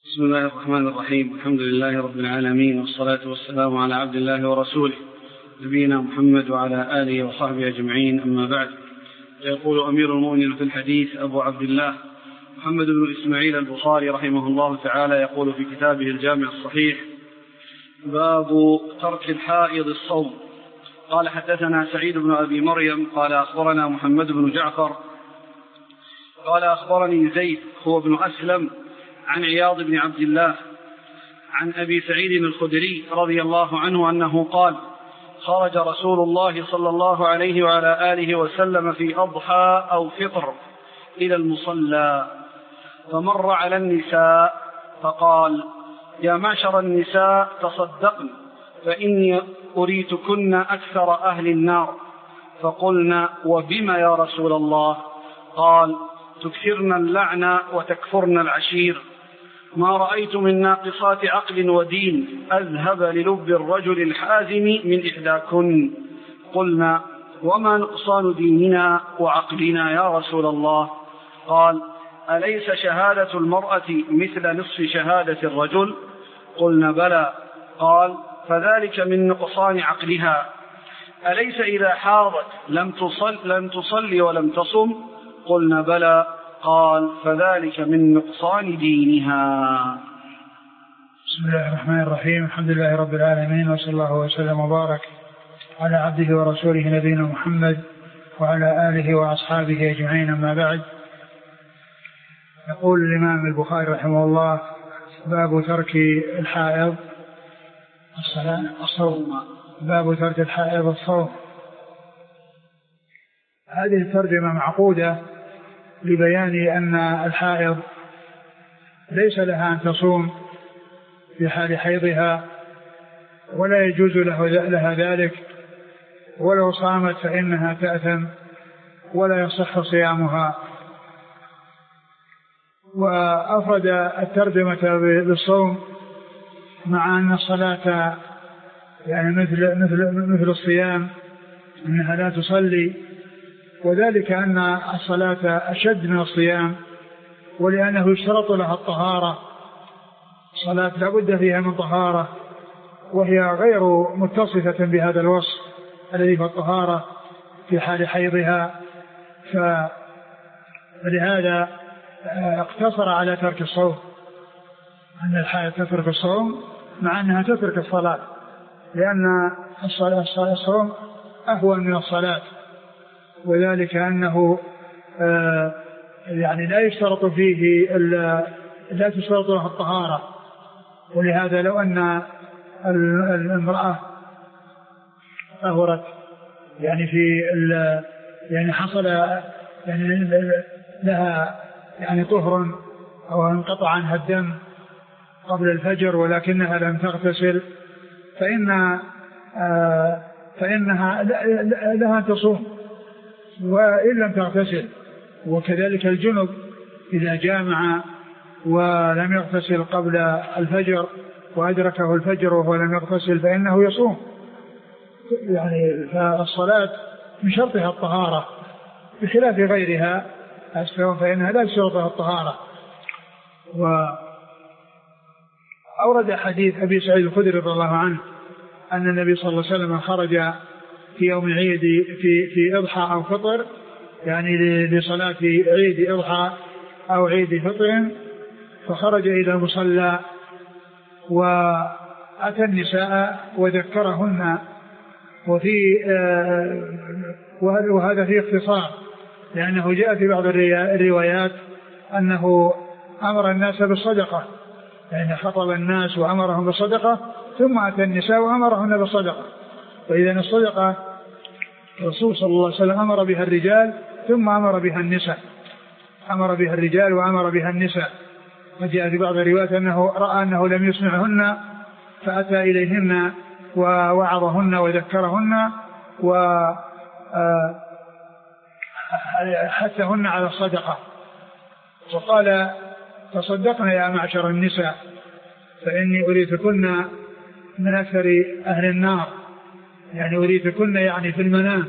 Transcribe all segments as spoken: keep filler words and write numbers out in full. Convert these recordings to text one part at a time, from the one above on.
بسم الله الرحمن الرحيم. الحمد لله رب العالمين، والصلاة والسلام على عبد الله ورسوله نبينا محمد وعلى آله وصحبه أجمعين، أما بعد. يقول أمير المؤمنين في الحديث أبو عبد الله محمد بن إسماعيل البخاري رحمه الله تعالى يقول في كتابه الجامع الصحيح: باب ترك الحائض الصوم. قال: حدثنا سعيد بن أبي مريم قال أخبرنا محمد بن جعفر قال أخبرني زيد هو بن أسلم عن عياض بن عبد الله عن أبي سعيد الخدري رضي الله عنه أنه قال: خرج رسول الله صلى الله عليه وعلى آله وسلم في أضحى أو فطر إلى المصلى، فمر على النساء فقال: يا معشر النساء تصدقن فإني أريتكن أكثر أهل النار. فقلنا: وبما يا رسول الله؟ قال: تكثرن اللعن وتكفرن العشير. ما رأيت من ناقصات عقل ودين أذهب للب الرجل الحازم من إحداكن. قلنا: وما نقصان ديننا وعقلنا يا رسول الله؟ قال: أليس شهادة المرأة مثل نصف شهادة الرجل؟ قلنا: بلى. قال: فذلك من نقصان عقلها. أليس إذا حاضت لم تصل, لم تصلي ولم تصم؟ قلنا: بلى. قال: فذلك من نقصان دينها. بسم الله الرحمن الرحيم. الحمد لله رب العالمين، وصلى الله وسلم وبارك على عبده ورسوله نبينا محمد وعلى آله وأصحابه أجمعين، أما بعد. يقول الإمام البخاري رحمه الله: باب ترك الحائض الصلاة الصوم. باب ترك الحائض الصوم. هذه الترجمة معقودة لبيان أن الحائض ليس لها أن تصوم في حال حيضها، ولا يجوز له لها ذلك، ولو صامت فإنها تأثم ولا يصح صيامها. وأفرد الترجمة بالصوم مع أن الصلاة يعني مثل, مثل, مثل الصيام، أنها لا تصلي، وذلك أن الصلاة أشد من الصيام، ولأنه يشترط لها الطهارة. الصلاة لا بد فيها من طهارة، وهي غير متصفة بهذا الوصف الذي في الطهارة في حال حيضها، فلهذا اقتصر على ترك الصوم، أن الحائض تترك الصوم مع أنها تترك الصلاة، لأن الصوم أهون من الصلاة، وذلك أنه آه يعني لا يشترط فيه لا تشترط له الطهارة. ولهذا لو أن المرأة طهرت يعني في يعني حصل يعني لها يعني طهر أو انقطع عنها الدم قبل الفجر ولكنها لم تغتسل، فإن آه فإنها لها تصوم وإن لم تغتسل. وكذلك الجنب إذا جامع ولم يغتسل قبل الفجر وأدركه الفجر وهو لم يغتسل فإنه يصوم. يعني فالصلاة من شرطها الطهارة بخلاف غيرها فإنها لا تشرطها الطهارة. وأورد حديث أبي سعيد الخدري رضي الله عنه أن النبي صلى الله عليه وسلم خرج في يوم عيد في في إضحى أو فطر، يعني لصلاة عيد إضحى أو عيد فطر، فخرج إلى المصلى وأتى النساء وذكرهن، وفي وهذا فيه اختصار، لأنه جاء في بعض الروايات أنه أمر الناس بالصدقة، يعني خطب الناس وأمرهم بالصدقة ثم أتى النساء وأمرهن بالصدقة. فإذا الصدقة الرسول صلى الله عليه وسلم أمر بها الرجال ثم أمر بها النساء، أمر بها الرجال وأمر بها النساء. وجاء في بعض الروايات أنه رأى أنه لم يسمعهن فأتى إليهن ووعظهن وذكرهن وحثهن على الصدقة، وقال: تصدقنا يا معشر النساء فإني أريتكن من أكثر أهل النار. يعني أريتكن يعني في المنام،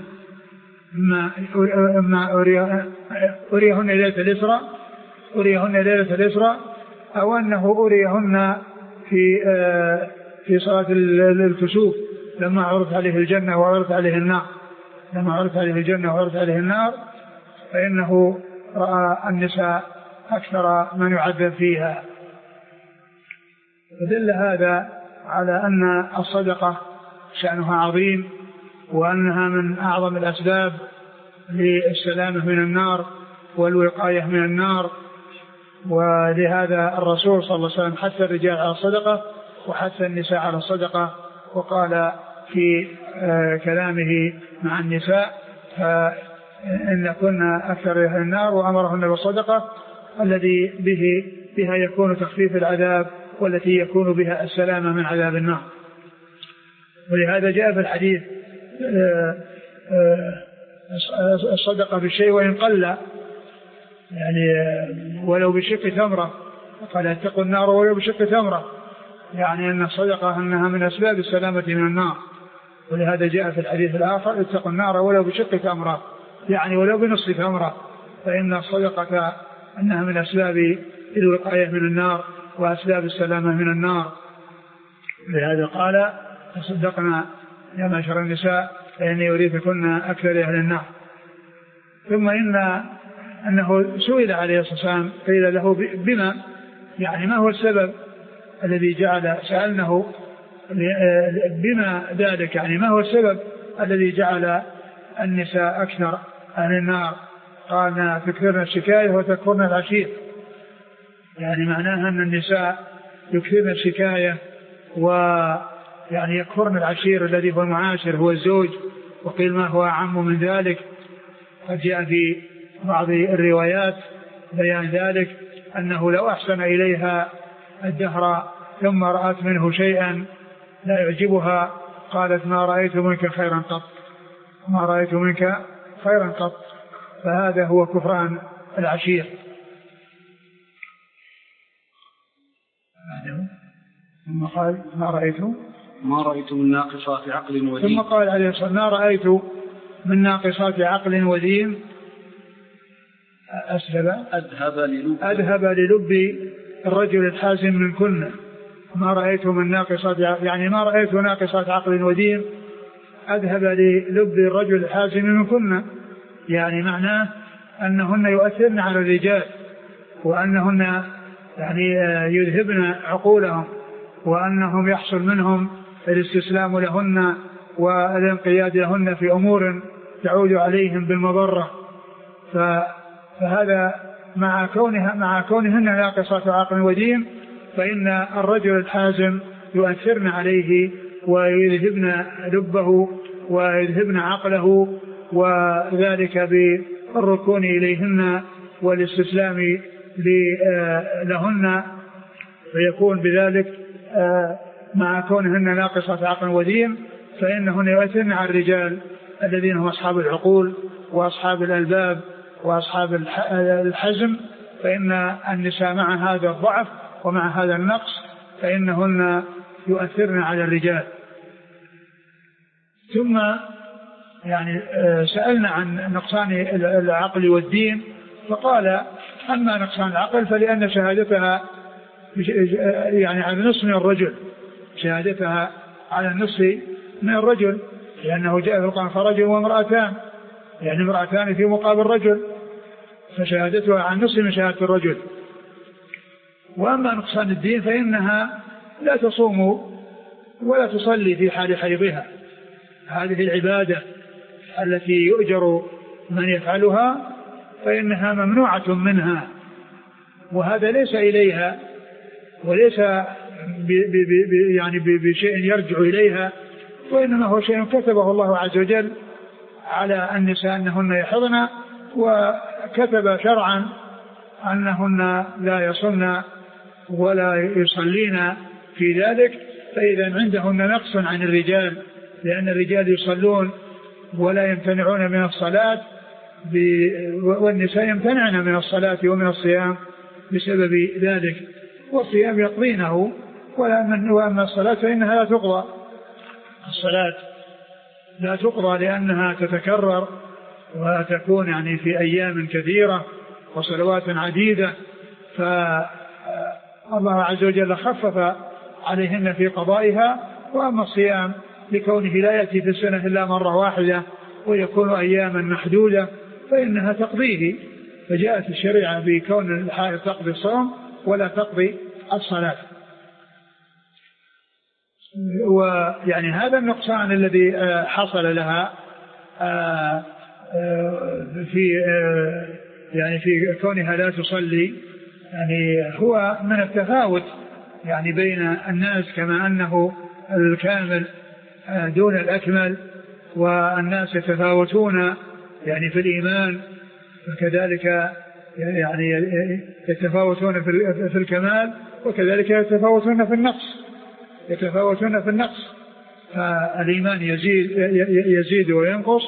أما أريهن ليلة الإسراء أريهن ليلة الإسراء أو أنه أريهن في في صلاة الكسوف لما عرض عليه الجنة وعرض عليه النار، لما عرض عليه الجنة وعرض عليه النار فإنه رأى النساء أكثر من يعذب فيها. ودل هذا على أن الصدقة شأنها عظيم، وأنها من أعظم الأسباب للسلامة من النار والوقاية من النار. ولهذا الرسول صلى الله عليه وسلم حث الرجال على الصدقة وحث النساء على الصدقة، وقال في كلامه مع النساء فإن كنا أكثر أهل النار، وأمرهن بالصدقة الذي به بها يكون تخفيف العذاب والتي يكون بها السلامة من عذاب النار. ولهذا جاء في الحديث الصدقة بالشيء وإن قل، يعني ولو بشق تمرة، قال اتقوا النار ولو بشق تمرة، يعني أن الصدقة أنها من أسباب السلامة من النار. ولهذا جاء في الحديث الآخر اتقوا النار ولو بشق تمرة، يعني ولو بنصف تمرة، فإن الصدقة أنها من أسباب الوقاية من النار وأسباب السلامة من النار. لهذا قال تصدقنا يا معشر النساء فإني أريدكن أكثر أهل النار. ثم إن أنه سئل عليه الصلاة والسلام قيل له بما، يعني ما هو السبب الذي جعل، سألناه بما ذلك، يعني ما هو السبب الذي جعل النساء أكثر أهل النار؟ قال تكثرن الشكاية وتكفرن العشير، يعني معناها أن النساء يكثرن الشكاية ويعني يكفرن العشير الذي هو المعاشر هو الزوج، وقيل ما هو أعم من ذلك. قد جاء في بعض الروايات بيان ذلك أنه لو أحسن إليها الدهر ثم رأت منه شيئا لا يعجبها قالت ما رأيت منك خيرا قط، ما رأيت منك خيرا قط. فهذا هو كفران العشير. ثم قال ما رأيت ما رأيت من ناقصات عقل ودين. ثم قال عليه الصلاة والسلام ما رأيت من ناقصات عقل ودين أسلب أذهب للب أذهب للب الرجل الحازم من كنا. ما رأيت من ناقصات، يعني ما رأيت ناقصات عقل ودين أذهب للب الرجل الحازم من كنا، يعني معناه أنهن يؤثرن على الرجال، وأنهن يعني يذهبن عقولهم، وأنهم يحصل منهم الاستسلام لهن والانقياد لهن في أمور تعود عليهم بالمضرة. فهذا مع كونها مع كونهن ناقصات عقل ودين، فإن الرجل الحازم يؤثرن عليه ويذهبن لبه ويذهبن عقله، وذلك بالركون إليهن والاستسلام لهن، فيكون بذلك مع كونهن ناقصات عقل ودين فإنهن يؤثرن على الرجال الذين هم أصحاب العقول وأصحاب الألباب وأصحاب الحزم. فإن النساء مع هذا الضعف ومع هذا النقص فإنهن يؤثرن على الرجال. ثم يعني سألنا عن نقصان العقل والدين، فقال أما نقصان العقل فلأن شهادتها يعني على النصف من الرجل، شهادتها على النصف من الرجل، لأنه جاء في القرآن فرجل وامرأتان، يعني امرأتان في مقابل رجل، فشهادتها على النصف من شهادة الرجل. وأما نقصان الدين فإنها لا تصوم ولا تصلي في حال حيضها، هذه العبادة التي يؤجر من يفعلها فإنها ممنوعة منها، وهذا ليس إليها وليس ب ب ب يعني بشيء يرجع إليها، وإنما هو شيء كتبه الله عز وجل على النساء أنهن يحضن، وكتب شرعا أنهن لا يصلن ولا يصلين في ذلك. فإذا عندهن نقص عن الرجال، لأن الرجال يصلون ولا يمتنعون من الصلاة، والنساء يمتنعن من الصلاة ومن الصيام بسبب ذلك، والصيام يقضينه، وأما الصلاة فإنها لا تقضى، الصلاة لا تقضى لأنها تتكرر وتكون يعني في أيام كثيرة وصلوات عديدة. الله عز وجل خفف عليهن في قضائها. وأما الصيام لكونه لا يأتي في السنة إلا مرة واحدة ويكون أياما محدودة فإنها تقضيه، فجاءت الشريعة بكون الحائض تقضي الصوم ولا تقضي الصلاة. ويعني هذا النقصان الذي حصل لها في يعني في كونها لا تصلي يعني هو من التفاوت يعني بين الناس، كما أنه الكامل دون الأكمل، والناس يتفاوتون يعني في الإيمان، وكذلك يعني يتفاوتون في الكمال، وكذلك يتفاوتون في النقص يتفاوتون في النقص فالإيمان يزيد يزيد وينقص،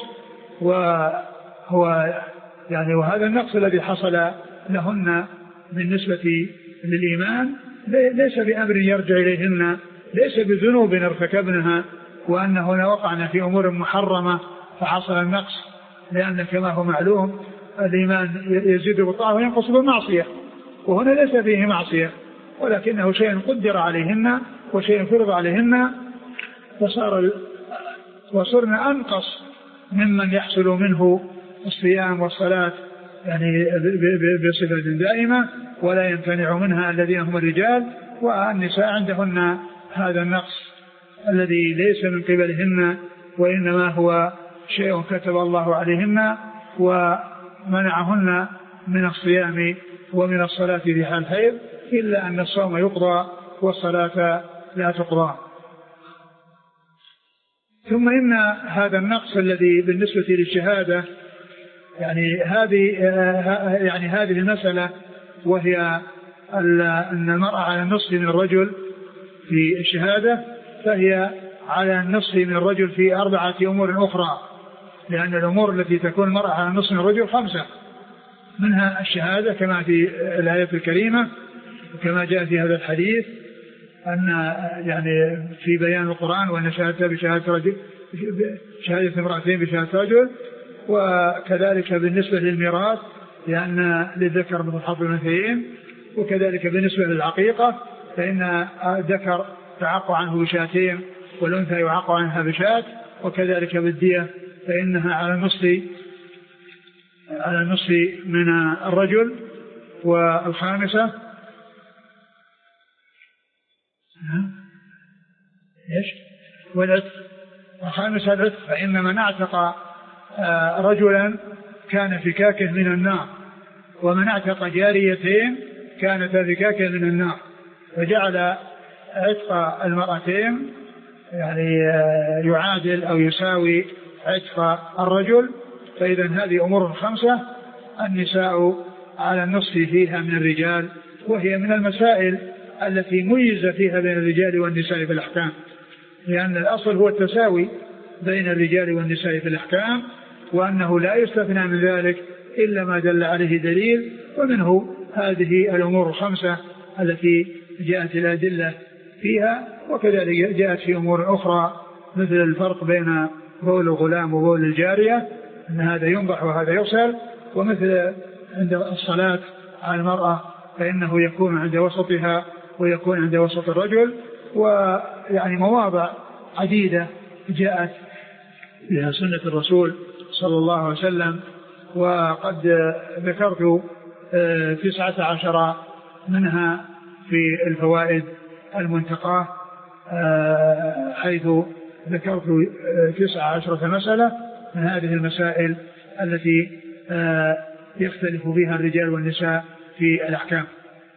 وهو يعني وهذا النقص الذي حصل لهن بالنسبة للإيمان ليس بأمر يرجع إليهن، ليس بذنوب ارتكبنها وأنهن وقعن في أمور محرمة فحصل النقص، لأن كما هو معلوم الإيمان يزيد بالطاعة وينقص بالمعصية، وهنا ليس فيه معصية ولكنه شيء قدر عليهن وشيء فرض عليهن، فصار وصرنا أنقص ممن يحصل منه الصيام والصلاة يعني بصفة دائمة ولا يمتنع منها الذين هم الرجال، والنساء عندهن هذا النقص الذي ليس من قبلهن وإنما هو شيء كتب الله عليهن ومنعهن من الصيام ومن الصلاة في حال الحيض، إلا أن الصوم يقضى والصلاة لا تقضى. ثم إن هذا النقص الذي بالنسبة للشهادة يعني هذه يعني هذه المسألة، وهي أن المرأة على النصف من الرجل في الشهادة، فهي على النصف من الرجل في أربعة أمور أخرى، لأن الأمور التي تكون المرأة على النصف من الرجل خمسة، منها الشهادة كما في الآية الكريمة وكما جاء في هذا الحديث أن يعني في بيان القرآن وأن شهادة بشهادة رجل شهادة امرأتين بشهادة رجل، وكذلك بالنسبة للميراث لأن للذكر مثل حظ الأنثيين، وكذلك بالنسبة للعقيقة فإن الذكر تعق عنه بشاتين والأنثى يعق عنها بشات، وكذلك بالدية فإنها على النصف على النصف من الرجل. والخامسة ايش والعتق، والخامسة العتق، فإن من اعتق رجلا كان فكاكه من النار، ومن اعتق جاريتين كانتا فكاكه من النار، فجعل عتق المرأتين يعني يعادل أو يساوي عتق الرجل. فإذا هذه أمور خمسة النساء على النصف فيها من الرجال، وهي من المسائل التي ميز فيها بين الرجال والنساء في الأحكام، لأن الأصل هو التساوي بين الرجال والنساء في الأحكام، وأنه لا يستثنى من ذلك إلا ما دل عليه دليل، ومنه هذه الأمور الخمسة التي جاءت الأدلة فيها. وكذلك جاءت في أمور أخرى مثل الفرق بين بول الغلام وبول الجارية، أن هذا ينضح وهذا يغسل، ومثل عند الصلاة على المرأة فإنه يكون عند وسطها ويكون عند وسط الرجل، ويعني مواضع عديدة جاءت بها سنة الرسول صلى الله عليه وسلم. وقد ذكرت تسعة عشر منها في الفوائد المنتقاة، حيث ذكرت تسعة عشرة مسألة من هذه المسائل التي يختلف فيها الرجال والنساء في الأحكام.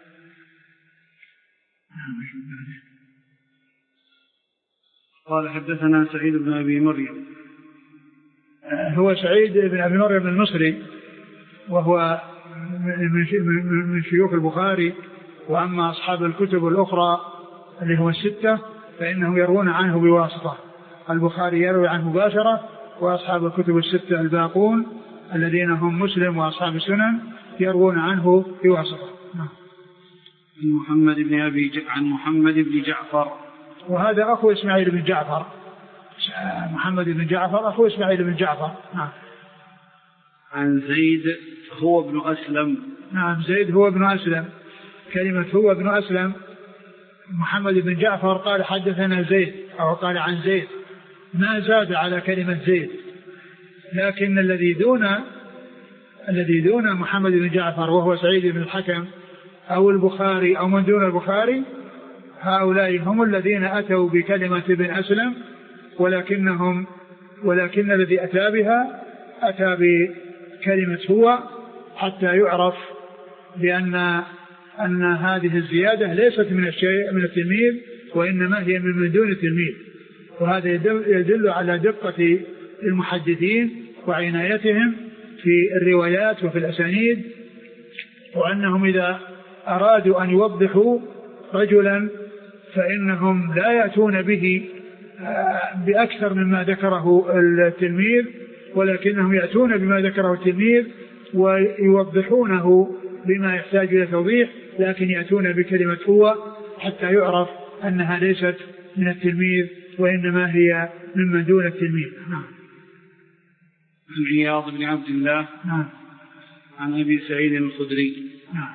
قال حدثنا سعيد بن أبي مريم، هو سعيد بن أبي مريم المصري، وهو من شيوخ البخاري. وأما أصحاب الكتب الأخرى اللي هم الستة فإنهم يروون عنه بواسطة، البخاري يروي عنه مباشرة، وأصحاب الكتب الستة الباقون الذين هم مسلم وأصحاب السنن يروون عنه بواسطة. محمد بن أبي ج... عن محمد بن جعفر، وهذا أخو إسماعيل بن جعفر، محمد بن جعفر أخو إسماعيل بن جعفر. نعم. عن زيد هو ابن أسلم، نعم زيد هو ابن أسلم كلمة هو ابن أسلم محمد بن جعفر قال حدثنا زيد أو قال عن زيد، ما زاد على كلمة زيد. لكن الذي دون الذي دون محمد بن جعفر وهو سعيد بن الحكم أو البخاري أو من دون البخاري، هؤلاء هم الذين أتوا بكلمة ابن أسلم، ولكنهم ولكن الذي أتى بها أتى بكلمة هو حتى يعرف بأن أن هذه الزيادة ليست من الشيء من التلميذ، وإنما هي من دون التلميذ. وهذا يدل على دقة المحدثين وعنايتهم في الروايات وفي الأسانيد، وأنهم إذا أرادوا أن يوضحوا رجلا فإنهم لا يأتون به بأكثر مما ذكره التلميذ، ولكنهم يأتون بما ذكره التلميذ ويوضحونه بما يحتاج إلى توضيح، لكن يأتون بكلمة هو حتى يعرف أنها ليست من التلميذ وإنما هي ممن دون التلميذ. نعم. عن عياض بن عبد الله نعم. عن أبي سعيد الخدري. نعم.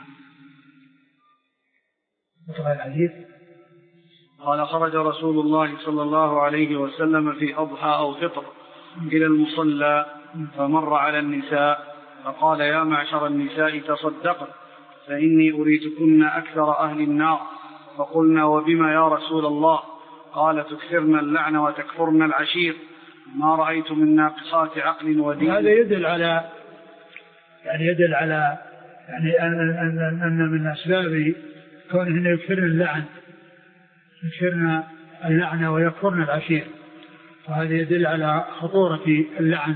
وطبعا الحديث قال خرج رسول الله صلى الله عليه وسلم في أضحى أو فطر إلى المصلى فمر على النساء فقال يا معشر النساء تصدقن فإني أريتكن أكثر أهل النار. فقلنا وبما يا رسول الله؟ قال تكثرن اللعن وتكفرن العشير، ما رأيت من ناقصات عقل ودين. هذا يدل على يعني يدل على يعني أن, أن, أن من أسباب كونهن يكثرن اللعن يكثرن اللعن ويكفرن العشير، وهذا يدل على خطورة اللعن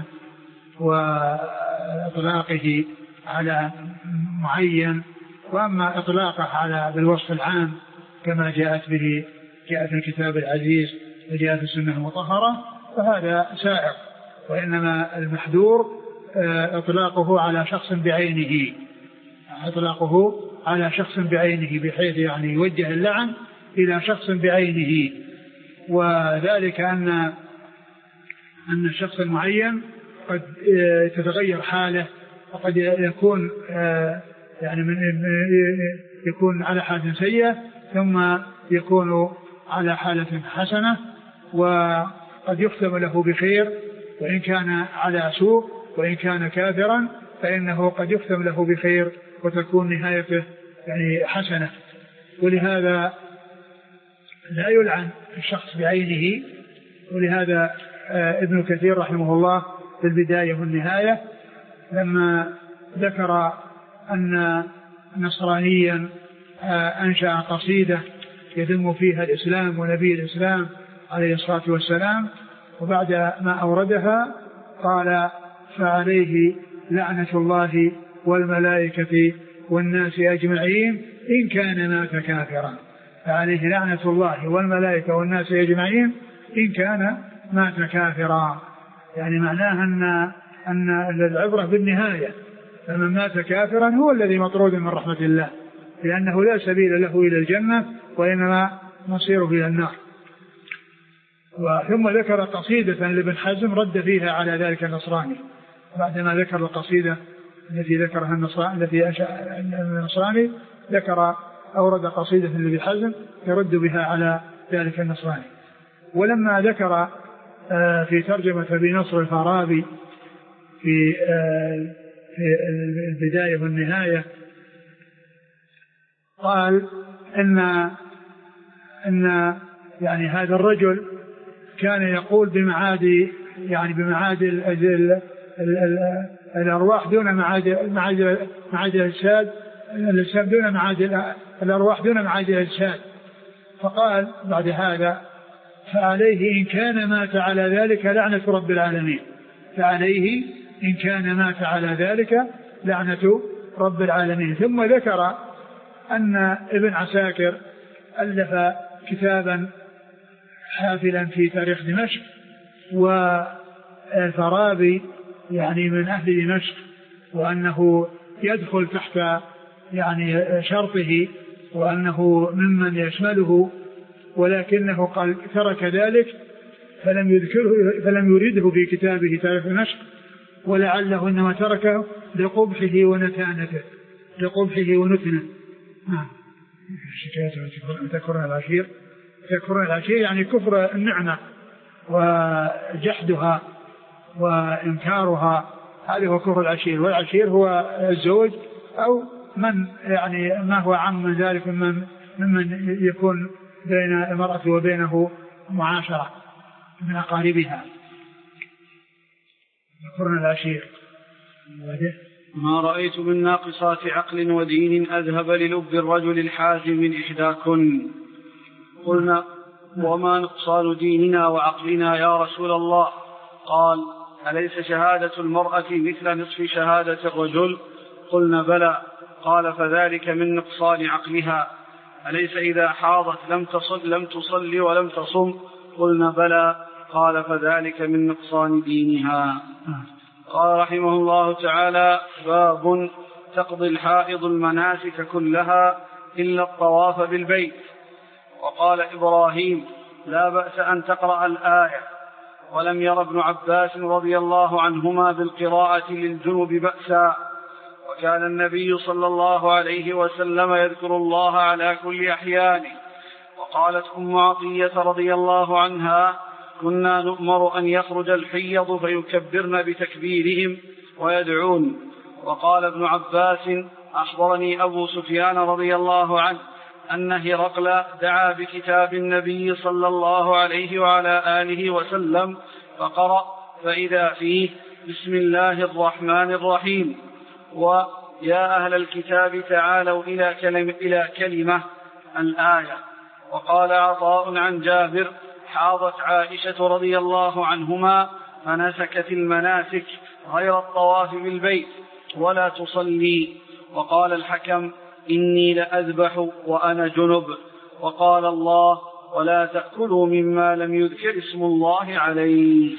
وإطلاقه على معين، وأما إطلاقه على بالوصف العام كما جاءت به جاء في الكتاب العزيز وجاء في السنة المطهرة فهذا سائغ، وإنما المحذور إطلاقه على شخص بعينه إطلاقه على شخص بعينه بحيث يعني يوجه اللعن إلى شخص بعينه، وذلك أن أن الشخص المعين قد تتغير حاله، وقد يكون يعني من يكون على حالة سيئة ثم يكون على حالة حسنة، وقد يختم له بخير وإن كان على سوء، وإن كان كافرا فإنه قد يختم له بخير وتكون نهايته يعني حسنة. ولهذا لا يلعن الشخص بعينه. ولهذا ابن كثير رحمه الله في البداية والنهاية لما ذكر أن نصرانيا أنشأ قصيدة يذم فيها الإسلام ونبي الإسلام عليه الصلاة والسلام، وبعد ما أوردها قال فعليه لعنة الله والملائكة والناس أجمعين إن كان مات كافرا. فعليه لعنة الله والملائكة والناس أجمعين إن كان مات كافرا، يعني معناها أن أن العبرة بالنهاية، فمن مات كافرا هو الذي مطرود من رحمة الله، لأنه لا سبيل له إلى الجنة وإنما مصيره إلى النار. ثم ذكر قصيدة لابن حزم رد فيها على ذلك النصراني، بعدما ذكر القصيدة التي ذكرها النصراني التي أنشأ النصراني ذكر أورد قصيدة لابن حزم يرد بها على ذلك النصراني. ولما ذكر في ترجمة أبي نصر الفارابي في في البداية والنهاية قال إن إن يعني هذا الرجل كان يقول بمعاد يعني بمعاد الأرواح دون معاد معاد معاد الأجساد، الأجساد دون معاد الأرواح دون معاد الأجساد. فقال بعد هذا فعليه إن كان مات على ذلك لعنة رب العالمين، فعليه إن كان مات على ذلك لعنة رب العالمين. ثم ذكر أن ابن عساكر ألف كتابا حافلا في تاريخ دمشق، والفارابي يعني من أهل دمشق، وأنه يدخل تحت يعني شرطه وأنه ممن يشمله، ولكنه قال ترك ذلك فلم يذكره فلم يريده في كتابه تاريخ دمشق، ولعله إنما تركه لقبحه ونتانته لقبحه ونتنه. تكفرون العشير. تكفرون العشير يعني كفر النعمة وجحدها وإنكارها، هذا هو كفر العشير. والعشير هو الزوج أو من يعني ما هو عام من ذلك ممن ممن يكون بين المرأة وبينه معاشرة من أقاربها. كفر العشير. ما رأيت من ناقصات عقل ودين أذهب للب الرجل الحازم من إحداكن. قلنا وما نقصان ديننا وعقلنا يا رسول الله؟ قال أليس شهادة المرأة مثل نصف شهادة الرجل؟ قلنا بلى. قال فذلك من نقصان عقلها. أليس إذا حاضت لم تصل لم تصلي ولم تصم؟ قلنا بلى. قال فذلك من نقصان دينها. قال رحمه الله تعالى باب تقضي الحائض المناسك كلها إلا الطواف بالبيت. وقال إبراهيم لا بأس أن تقرأ الآية، ولم ير ابن عباس رضي الله عنهما بالقراءة للجنب بأسا، وكان النبي صلى الله عليه وسلم يذكر الله على كل أحيانه. وقالت أم عطية رضي الله عنها كنا نؤمر أن يخرج الحيض فيكبرن بتكبيرهم ويدعون. وقال ابن عباس أخبرني أبو سفيان رضي الله عنه أن هرقل دعا بكتاب النبي صلى الله عليه وعلى آله وسلم فقرأ فإذا فيه بسم الله الرحمن الرحيم ويا أهل الكتاب تعالوا إلى كلمة, إلى كلمة الآية. وقال عطاء عن جابر حاضت عائشة رضي الله عنهما فنسكت المناسك غير الطواف بالبيت ولا تصلي. وقال الحكم إني لأذبح وأنا جنب. وقال الله ولا تأكلوا مما لم يذكر اسم الله عليه.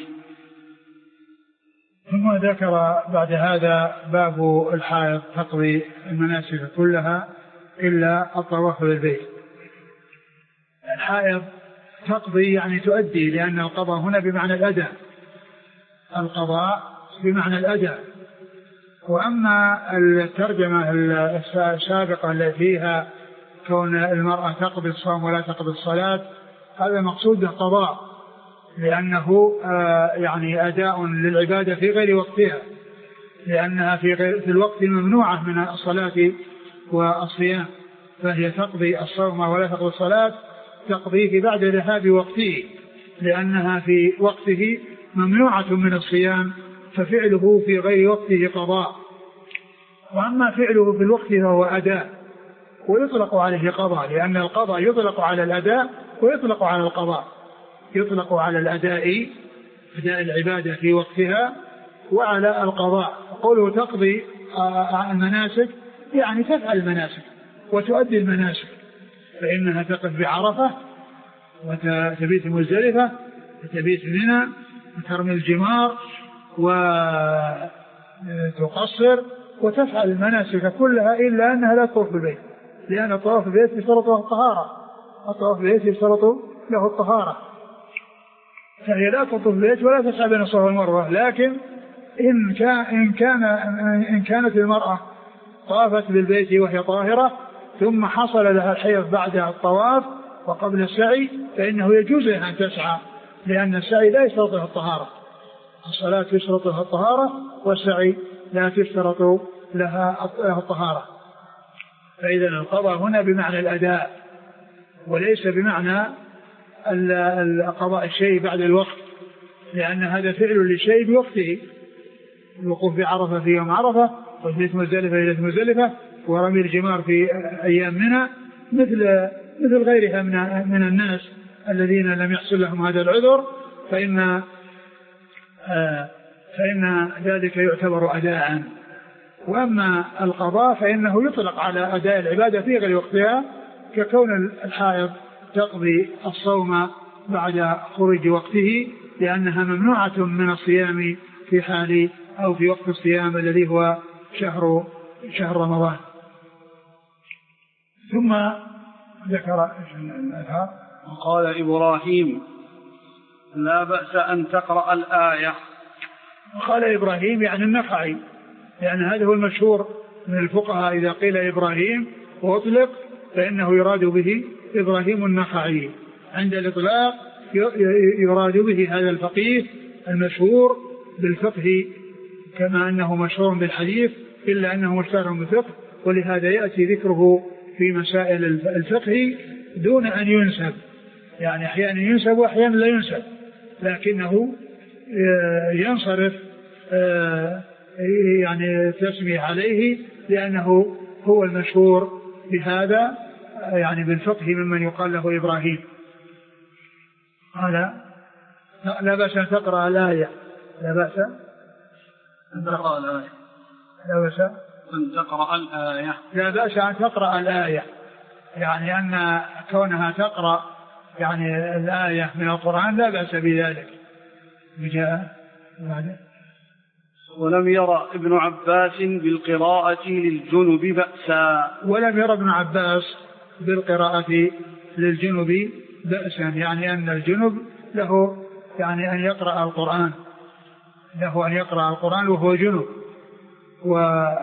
ثم ذكر بعد هذا باب الحائض تقضي المناسك كلها إلا الطواف بالبيت. الحائض تقضي يعني تؤدي، لأن القضاء هنا بمعنى الأداء، القضاء بمعنى الأداء. وأما الترجمة السابقة التي فيها كون المرأة تقضي الصوم ولا تقضي الصلاة، هذا مقصود القضاء، لأنه يعني أداء للعبادة في غير وقتها، لأنها في, غير في الوقت ممنوعة من الصلاة والصيام، فهي تقضي الصوم ولا تقضي الصلاة، تقضيه بعد ذهاب وقته، لأنها في وقته ممنوعة من الصيام، ففعله في غير وقته قضاء. وأما فعله في الوقت فهو أداء، ويطلق عليه قضاء، لأن القضاء يطلق على الأداء ويطلق على القضاء. يطلق على الأداء أداء العبادة في وقتها، وعلى القضاء. قوله تقضي المناسك يعني تفعل المناسك وتؤدي المناسك، فإنها تقف بعرفة وتبيت مزدلفة وتبيت منى وترمي الجمار وتقصر وتفعل المناسك كلها، إلا أنها لا تطوف بالبيت، لأن الطواف بالبيت يشترط له الطهارة، الطواف بالبيت يشترط له الطهارة، فهي لا تطوف بالبيت ولا تسعى بين الصفا والمروة. لكن إن كان إن كان إن كانت المرأة طافت بالبيت وهي طاهرة ثم حصل لها الحيض بعد الطواف وقبل السعي، فإنه يجوز لها أن تسعى، لأن السعي لا يشترط له الطهارة. الصلاة يشترط لها الطهارة والسعي لا تشترط لها الطهارة. فإذا القضاء هنا بمعنى الأداء وليس بمعنى القضاء الشيء بعد الوقت، لأن هذا فعل لشيء بوقته، الوقوف بعرفة في يوم عرفة وبيت مزدلفة إلى مزدلفة ورمي الجمار في أيام منى، مثل مثل غيرها من من الناس الذين لم يحصل لهم هذا العذر، فإن آه فإن ذلك يعتبر أداء. وأما القضاء فإنه يطلق على أداء العبادة في غير وقتها، ككون الحائض تقضي الصوم بعد خروج وقته، لأنها ممنوعة من الصيام في حال أو في وقت الصيام الذي هو شهر شهر رمضان. ثم ذكر الأثار. وقال إبراهيم لا بأس أن تقرأ الآية. وقال إبراهيم يعني النخعي، لأن هذا هو المشهور من الفقهاء، إذا قيل إبراهيم وأطلق فإنه يراد به إبراهيم النخعي. عند الإطلاق يراد به هذا الفقيه المشهور بالفقه كما أنه مشهور بالحديث، إلا أنه مشتهر بالفقه، ولهذا يأتي ذكره في مسائل الفقه دون أن ينسب، يعني أحيانا ينسب وأحيانا لا ينسب، لكنه ينصرف يعني تسمية عليه لأنه هو المشهور بهذا يعني بالفقه ممن يقال له إبراهيم. قال لا بأس أن تقرأ الآية، لا بأس أن تقرأ الآية، لا بأس أن تقرأ الآية، لا بأس أن تقرأ الآية، يعني أن كونها تقرأ يعني الآية من القرآن لا بأس بذلك. جاء ولم يرى ابن عباس بالقراءة للجنب بأسا، ولم يرى ابن عباس بالقراءة للجنب بأسا، يعني أن الجنب له يعني أن يقرأ القرآن، له أن يقرأ القرآن وهو جنب، و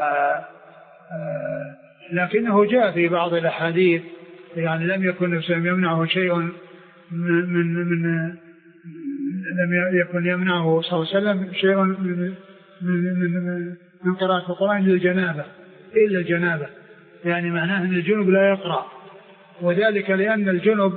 لكنه جاء في بعض الأحاديث يعني لم يكن يمنعه شيء من من, من لم يكن يمنعه صلى الله عليه وسلم شيء من من من, من قراءة القرآن للجنابة إلا الجنابة، يعني معناه أن الجنب لا يقرأ، وذلك لأن الجنب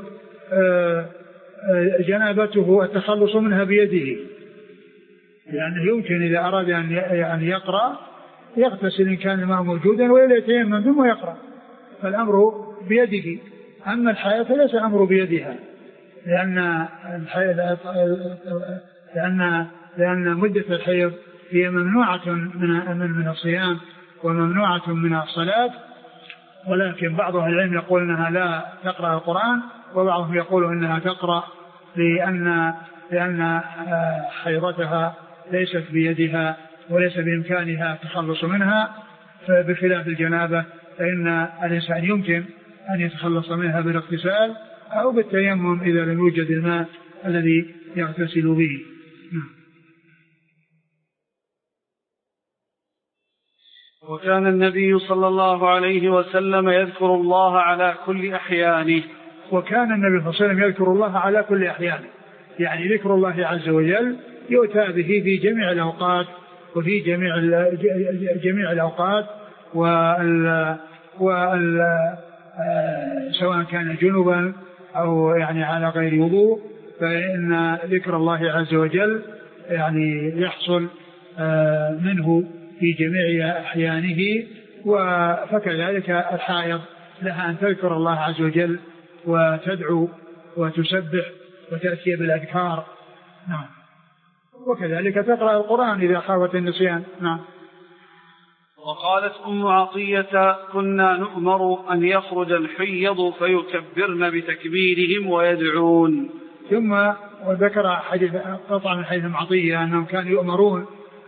جنابته التخلص منها بيده، يعني يمكن إذا أراد أن يقرأ يغتسل إن كان الماء موجودا وإلا يتيمم ثم يقرأ، فالأمر بيده. أما الحياة فليس الأمر بيدها، لأن الحياة لأن لأن مدة الحيض هي ممنوعة من من الصيام وممنوعة من الصلاة، ولكن بعض أهل العلم يقول أنها لا تقرأ القرآن، وبعضهم يقول أنها تقرأ لأن لأن حيضتها ليست بيدها وليس بإمكانها التخلص منها، بخلاف الجنابة فإن الإنسان يمكن أن يتخلص منها بالاغتسال أو بالتيمم إذا لم يوجد الماء الذي يغتسل به. وكان النبي صلى الله عليه وسلم يذكر الله على كل أحيانه. وكان النبي صلى الله عليه وسلم يذكر الله على كل أحيانه، يعني ذكر الله عز وجل يؤتى به في جميع الأوقات وفي جميع جميع الأوقات وال وال سواء كان جنبا أو يعني على غير وضوء، فإن ذكر الله عز وجل يعني يحصل منه في جميع أحيانه. فكذلك الحائض لها أن تذكر الله عز وجل وتدعو وتسبح وتأتي بالأذكار. نعم. وكذلك تقرأ القرآن إذا خافت النسيان. نعم. وقالت أم عطية كنا نؤمر أن يخرج الحيض فيكبرن بتكبيرهم ويدعون. ثم وذكر حديث قطع من حديث أم عطية أنهم كانوا يؤمرون،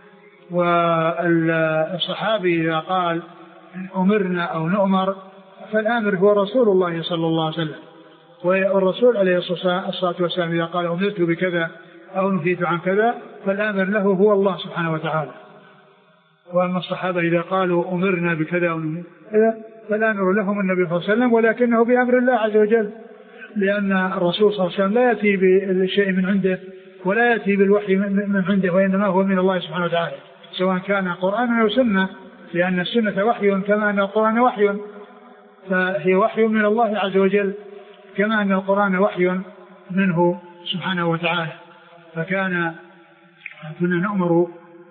والصحابي إذا قال أمرنا أو نؤمر فالآمر هو رسول الله صلى الله عليه وسلم، والرسول عليه الصلاة والسلام إذا قال أمرت بكذا أو نهيت عن كذا فالآمر له هو الله سبحانه وتعالى. وأما الصحابة إذا قالوا أمرنا بكذا أو نهيت فالآمر لهم النبي صلى الله عليه وسلم، ولكنه بأمر الله عز وجل، لأن الرسول صلى الله عليه وسلم لا يأتي بالشيء من عنده ولا يأتي بالوحي من عنده، وإنما هو من الله سبحانه وتعالى، سواء كان قرآن أو سنة، لأن السنة وحي كما أن القرآن وحي، فهي وحي من الله عز وجل كما أن القرآن وحي منه سبحانه وتعالى. فكان كنا نؤمر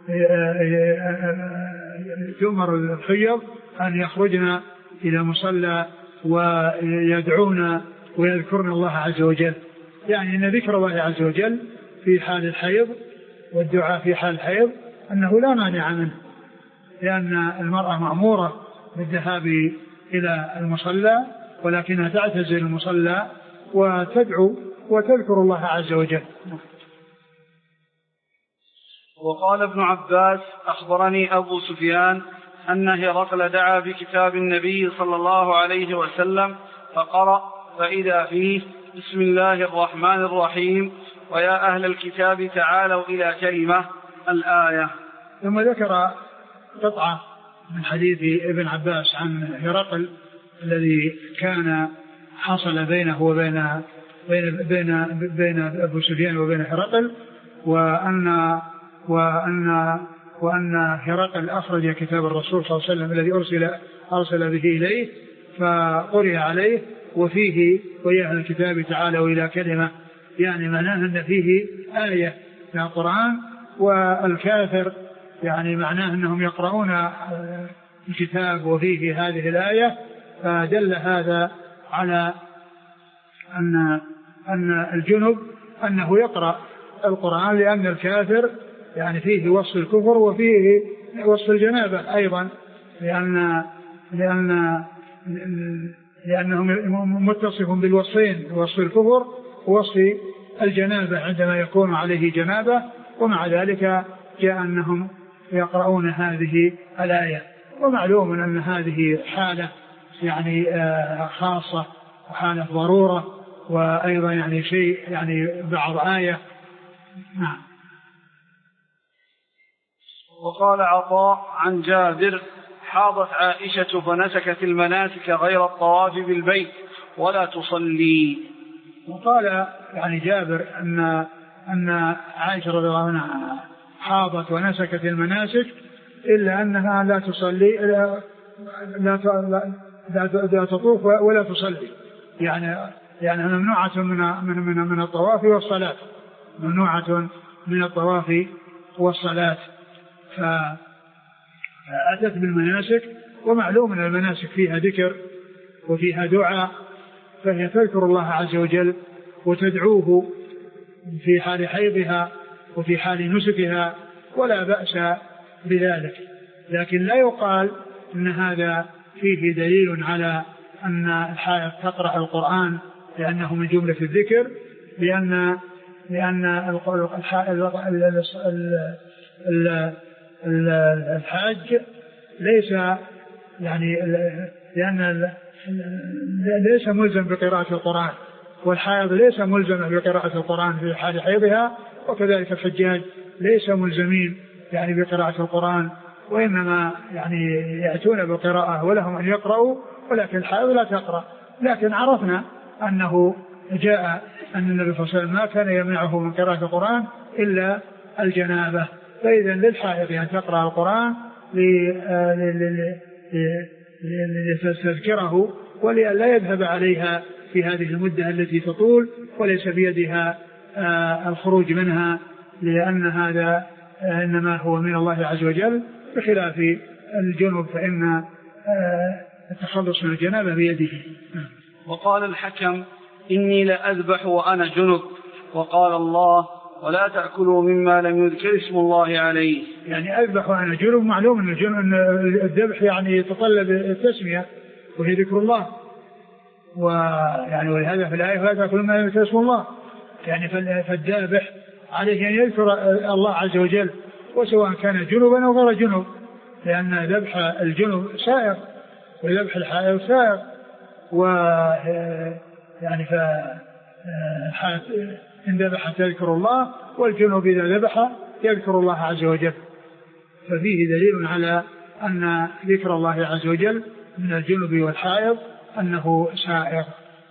تؤمر الحيض أن يخرجنا إلى مصلى ويدعونا ويذكرنا الله عز وجل، يعني أن ذكر الله عز وجل في حال الحيض والدعاء في حال الحيض أنه لا مانع منه، لأن المرأة مأمورة بالذهاب إلى المصلى ولكنها تعتزل المصلى وتدعو وتذكر الله عز وجل. وقال ابن عباس أخبرني أبو سفيان أن هرقل دعا بكتاب النبي صلى الله عليه وسلم فقرأ فإذا فيه بسم الله الرحمن الرحيم ويا أهل الكتاب تعالوا إلى كلمة الآية. ثم ذكر قطعة من حديث ابن عباس عن هرقل الذي كان حصل بينه وبين بين بين بين أبو سفيان وبين هرقل، وأن وأن وأن هرقل أخرج كتاب الرسول صلى الله عليه وسلم الذي أرسل أرسل به إليه فقرئ عليه وفيه ويا أهل الكتاب تعالوا إلى كلمة، يعني معناه أن فيه آية من القرآن، والكافر يعني معناه أنهم يقرؤون الكتاب وفيه هذه الآية، فدل هذا على أن أن الجنب أنه يقرأ القرآن، لأن الكافر يعني فيه وصف الكفر وفيه وصف الجنابة أيضا، لأن لأن لأنهم متصف بالوصفين، وصف الكفر ووصف الجنابة عندما يكون عليه جنابة، ومع ذلك جاء أنهم يقرؤون هذه الآية. ومعلوم أن هذه حالة يعني خاصة وحالة ضرورة، وأيضا يعني شيء يعني بعض آية. نعم. وقال عطاء عن جابر: حاضت عائشة فنسكت المناسك غير الطواف بالبيت ولا تصلي. وقال يعني جابر أن أن عائشة رضي الله عنها حاضت ونسكت المناسك إلا أنها لا تصلي لا لا لا تطوف ولا تصلي، يعني يعني ممنوعة من من من من الطواف والصلاة، ممنوعة من الطواف والصلاة. فأتت بالمناسك، ومعلوم أن المناسك فيها ذكر وفيها دعاء، فهي تذكر الله عز وجل وتدعوه في حال حيضها وفي حال نسكها، ولا بأس بذلك. لكن لا يقال أن هذا فيه دليل على أن الحائض تقرأ القرآن لأنه من جملة الذكر، لأن لأن الحاج ليس يعني لأن ليس ملزم بقراءة القرآن، والحائض ليس ملزم بقراءة القرآن في حال حيضها، وكذلك الحجاج ليس ملزمين يعني بقراءة القرآن، وإنما يعني يأتون بالقراءة ولهم أن يقرأوا، ولكن الحائض لا تقرأ. لكن عرفنا أنه جاء أن النبي صلى الله عليه وسلم ما كان يمنعه من قراءة القرآن إلا الجنابة، فإذا للحائض أن تقرأ القرآن لتذكره ولئلا يذهب عليها في هذه المدة التي تطول، وليس بيدها الخروج منها، لأن هذا إنما هو من الله عز وجل، بخلاف الجنوب فإن التخلص من الجنابة بيده. وقال الحكم: إني لأذبح وأنا جنب، وقال الله: ولا تأكلوا مما لم يذكر اسم الله عليه. يعني أذبح وأنا جنب، معلوم أن الجنب أن الذبح يعني يتطلب التسمية وهي ذكر الله، ويعني ولهذا في الآية: ولا تأكلوا مما لم يذكر اسم الله، يعني فالذابح عليه أن يذكر الله عز وجل، وسواء كان جنبا أو غير جنب، لأن ذبح الجنب سائر وذبح الحائض سائر، و يعني ف إن ذبح تذكر الله، والجنب إذا ذبح يذكر الله عز وجل، ففيه دليل على أن ذكر الله عز وجل من الجنب والحائض أنه سائر.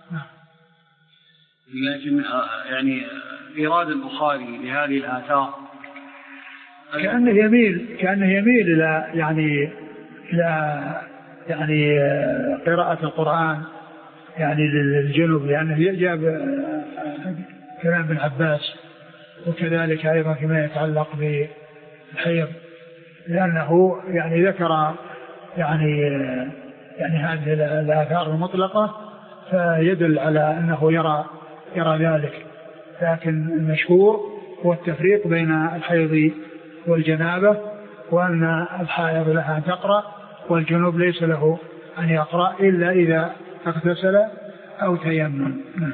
لكن يعني إيراد البخاري لهذه الآثار كأنه يميل كأنه يميل إلى يعني إلى يعني قراءة القرآن يعني للجنب، لأنه جاب كلام ابن عباس، وكذلك أيضا فيما يتعلق بالحيض، لأنه يعني ذكر يعني يعني هذه الآثار المطلقة، فيدل على أنه يرى يرى ذلك. لكن المشهور هو التفريق بين الحيض والجنابة، وأن الحائض لها أن تقرأ والجنوب ليس له أن يقرأ إلا إذا اغتسل أو تيمم.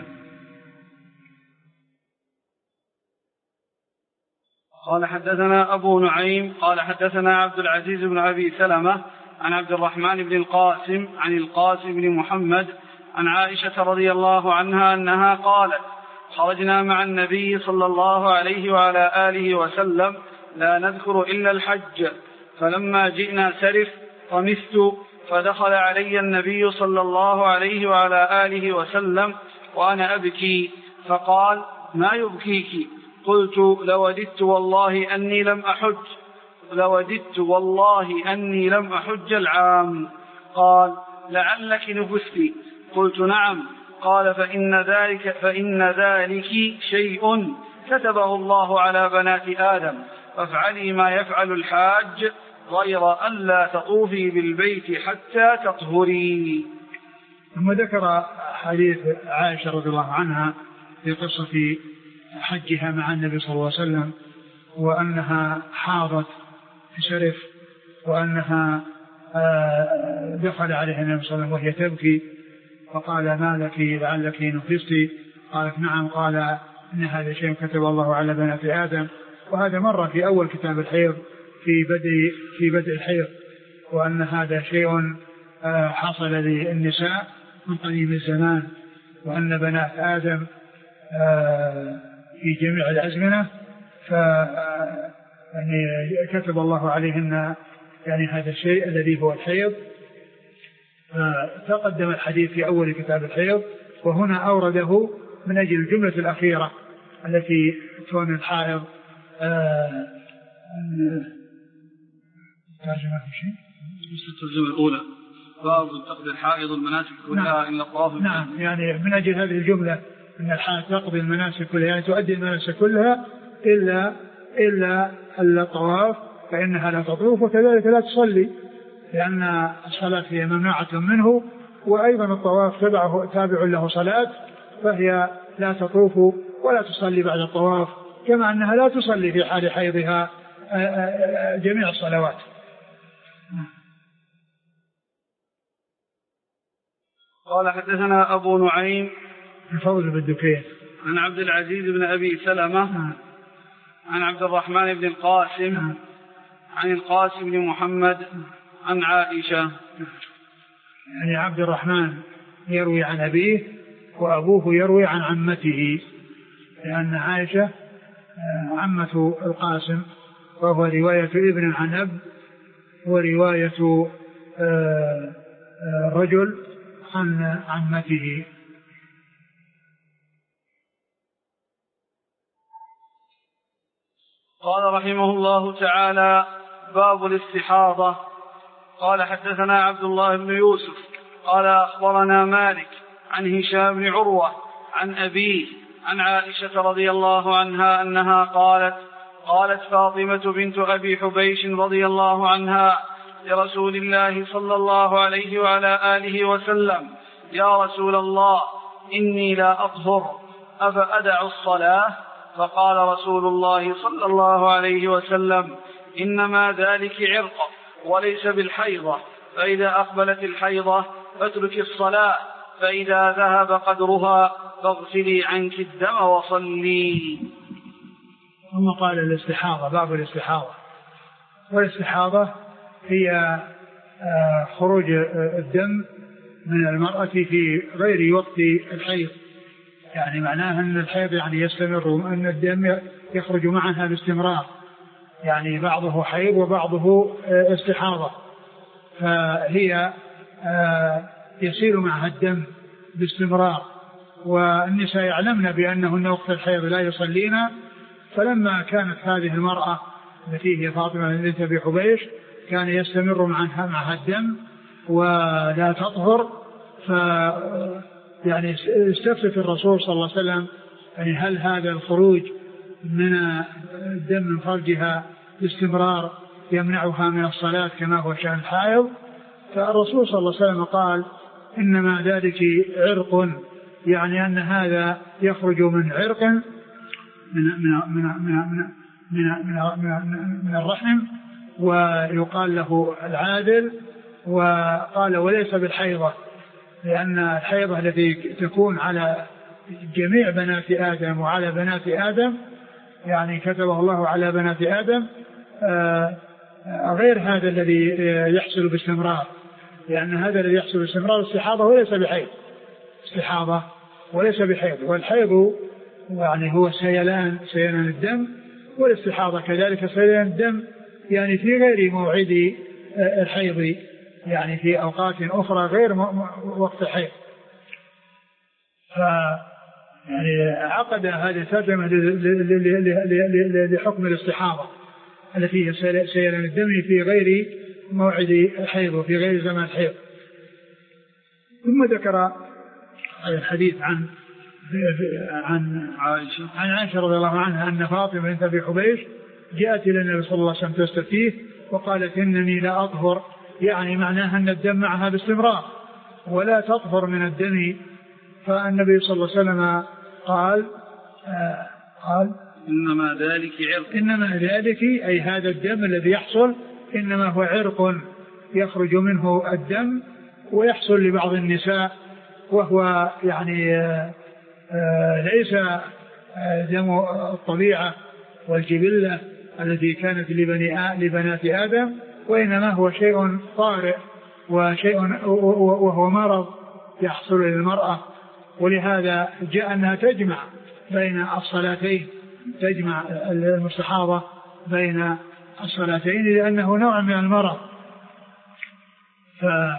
قال حدثنا أبو نعيم قال حدثنا عبد العزيز بن أبي سلمة عن عبد الرحمن بن القاسم عن القاسم بن محمد عن عائشة رضي الله عنها أنها قالت: خرجنا مع النبي صلى الله عليه وعلى آله وسلم لا نذكر إلا الحج، فلما جئنا سرف طمست فدخل علي النبي صلى الله عليه وعلى آله وسلم وأنا أبكي فقال: ما يبكيك؟ قلت: لوددت والله أني لم أحج لوددت والله أني لم أحج العام. قال: لعلك نفست؟ قلت: نعم. قال: فإن ذلك, فإن ذلك شيء كتبه الله على بنات آدم، فافعلي ما يفعل الحاج غير ألا تطوفي بالبيت حتى تطهري. ثم ذكر حديث عائشة رضي الله عنها في قصة حجها مع النبي صلى الله عليه وسلم، وأنها حاضت في شرف، وأنها دخل عليها النبي صلى الله عليه وسلم وهي تبكي، فقال: ما لك؟ لعلك نفستي؟ قالت: نعم. قال: إن هذا شيء كتب الله على بنات آدم. وهذا مر في أول كتاب الحيض في بدء في بدء الحيض، وأن هذا شيء حصل للنساء من قديم الزمان، وأن بنات آدم في جميع الأزمنة ف يعني كتب الله عليهن يعني هذا الشيء الذي هو الحيض. تقدم الحديث في أول كتاب الحيض، وهنا أورده من أجل الجملة الأخيرة التي كون الحائض ترجمة في شيء الترجمة الأولى باب تقضي الحائض المناسك كلها إلا الطواف. نعم، يعني من أجل هذه الجملة أن الحائض تقضي المناسك كلها، يعني تؤدي المناسك كلها إلا إلا الطواف، فإنها لا تطوف وكذلك لا تصلي، لأن الصلاة هي ممنوعة منه، وأيضا الطواف تبعه تابع له صلاة، فهي لا تطوف ولا تصلي بعد الطواف، كما أنها لا تصلي في حال حيضها جميع الصلوات. قال: حدثنا أبو نعيم الفضل بن دكين عن عبد العزيز بن أبي سلمة عن عبد الرحمن بن القاسم عن القاسم بن محمد عن عائشة. يعني عبد الرحمن يروي عن أبيه، وأبوه يروي عن عمته، لأن عائشة عمة القاسم، وهو رواية ابن عن أب، ورواية رجل عن عمته. قال رحمه الله تعالى: باب الاستحاضة. قال: حدثنا عبد الله بن يوسف قال: أخبرنا مالك عن هشام بن عروة عن أبيه عن عائشة رضي الله عنها أنها قالت: قالت فاطمة بنت أبي حبيش رضي الله عنها لرسول الله صلى الله عليه وعلى آله وسلم: يا رسول الله، إني لا أطهر، أفأدع الصلاة؟ فقال رسول الله صلى الله عليه وسلم: إنما ذلك عرق وليس بالحيضة، فإذا أقبلت الحيضة فاترك الصلاة، فإذا ذهب قدرها فاغسلي عنك الدم وصلي. ثم قال: الاستحاضة، باب الاستحاضة. والاستحاضة هي خروج الدم من المرأة في غير وقت الحيض، يعني معناها أن الحيض يعني يستمر، وأن الدم يخرج معها باستمرار، يعني بعضه حيض وبعضه استحاضة، فهي يسير معها الدم باستمرار. والنساء يعلمن بأنهن وقت الحيض لا يصلين، فلما كانت هذه المرأة التي هي فاطمة بنت أبي حبيش كان يستمر معها معها الدم ولا تطهر، ف يعني استفتت الرسول صلى الله عليه وسلم: يعني هل هذا الخروج من الدم من فرجها باستمرار يمنعها من الصلاة كما هو شأن الحائض؟ فالرسول صلى الله عليه وسلم قال: إنما ذلك عرق، يعني أن هذا يخرج من عرق من من من من من, من, من الرحم، ويقال له العادل. وقال: وليس بالحيضة، لأن الحيضة التي تكون على جميع بنات آدم وعلى بنات آدم، يعني كتبه الله على بنات آدم، غير هذا الذي يحصل باستمرار، لأن هذا الذي يحصل باستمرار استحاضة وليس بحيض، استحاضة وليس بحيض. والحيض يعني هو سيلان سيلان الدم، والاستحاضة كذلك سيلان الدم، يعني في غير موعد الحيض يعني في أوقات أخرى غير وقت الحيض. ف يعني عقد هذه الترجمة لحكم الاستحاضة التي هي سيلان الدم في غير موعد الحيض وفي غير زمان الحيض. ثم ذكر الحديث عن عن عائشة عن عائشة رضي الله عنها أن فاطمة بنت أبي حبيش جاءت إلى النبي صلى الله عليه وسلم تستفتيه وقالت إنني لا أطهر، يعني معناها أن الدم معها باستمرار ولا تطهر من الدم. فالنبي صلى الله عليه وسلم قال آه قال إنما ذلك عرق إنما ذلك أي هذا الدم الذي يحصل إنما هو عرق يخرج منه الدم ويحصل لبعض النساء، وهو يعني آه آه ليس آه دم الطبيعة والجبلة التي كانت لبني لبنات آدم، وإنما هو شيء طارئ وشيء وهو مرض يحصل للمرأة. ولهذا جاء أنها تجمع بين الصلاتين، تجمع المستحاضة بين الصلاتين لأنه نوع من المرض. فقال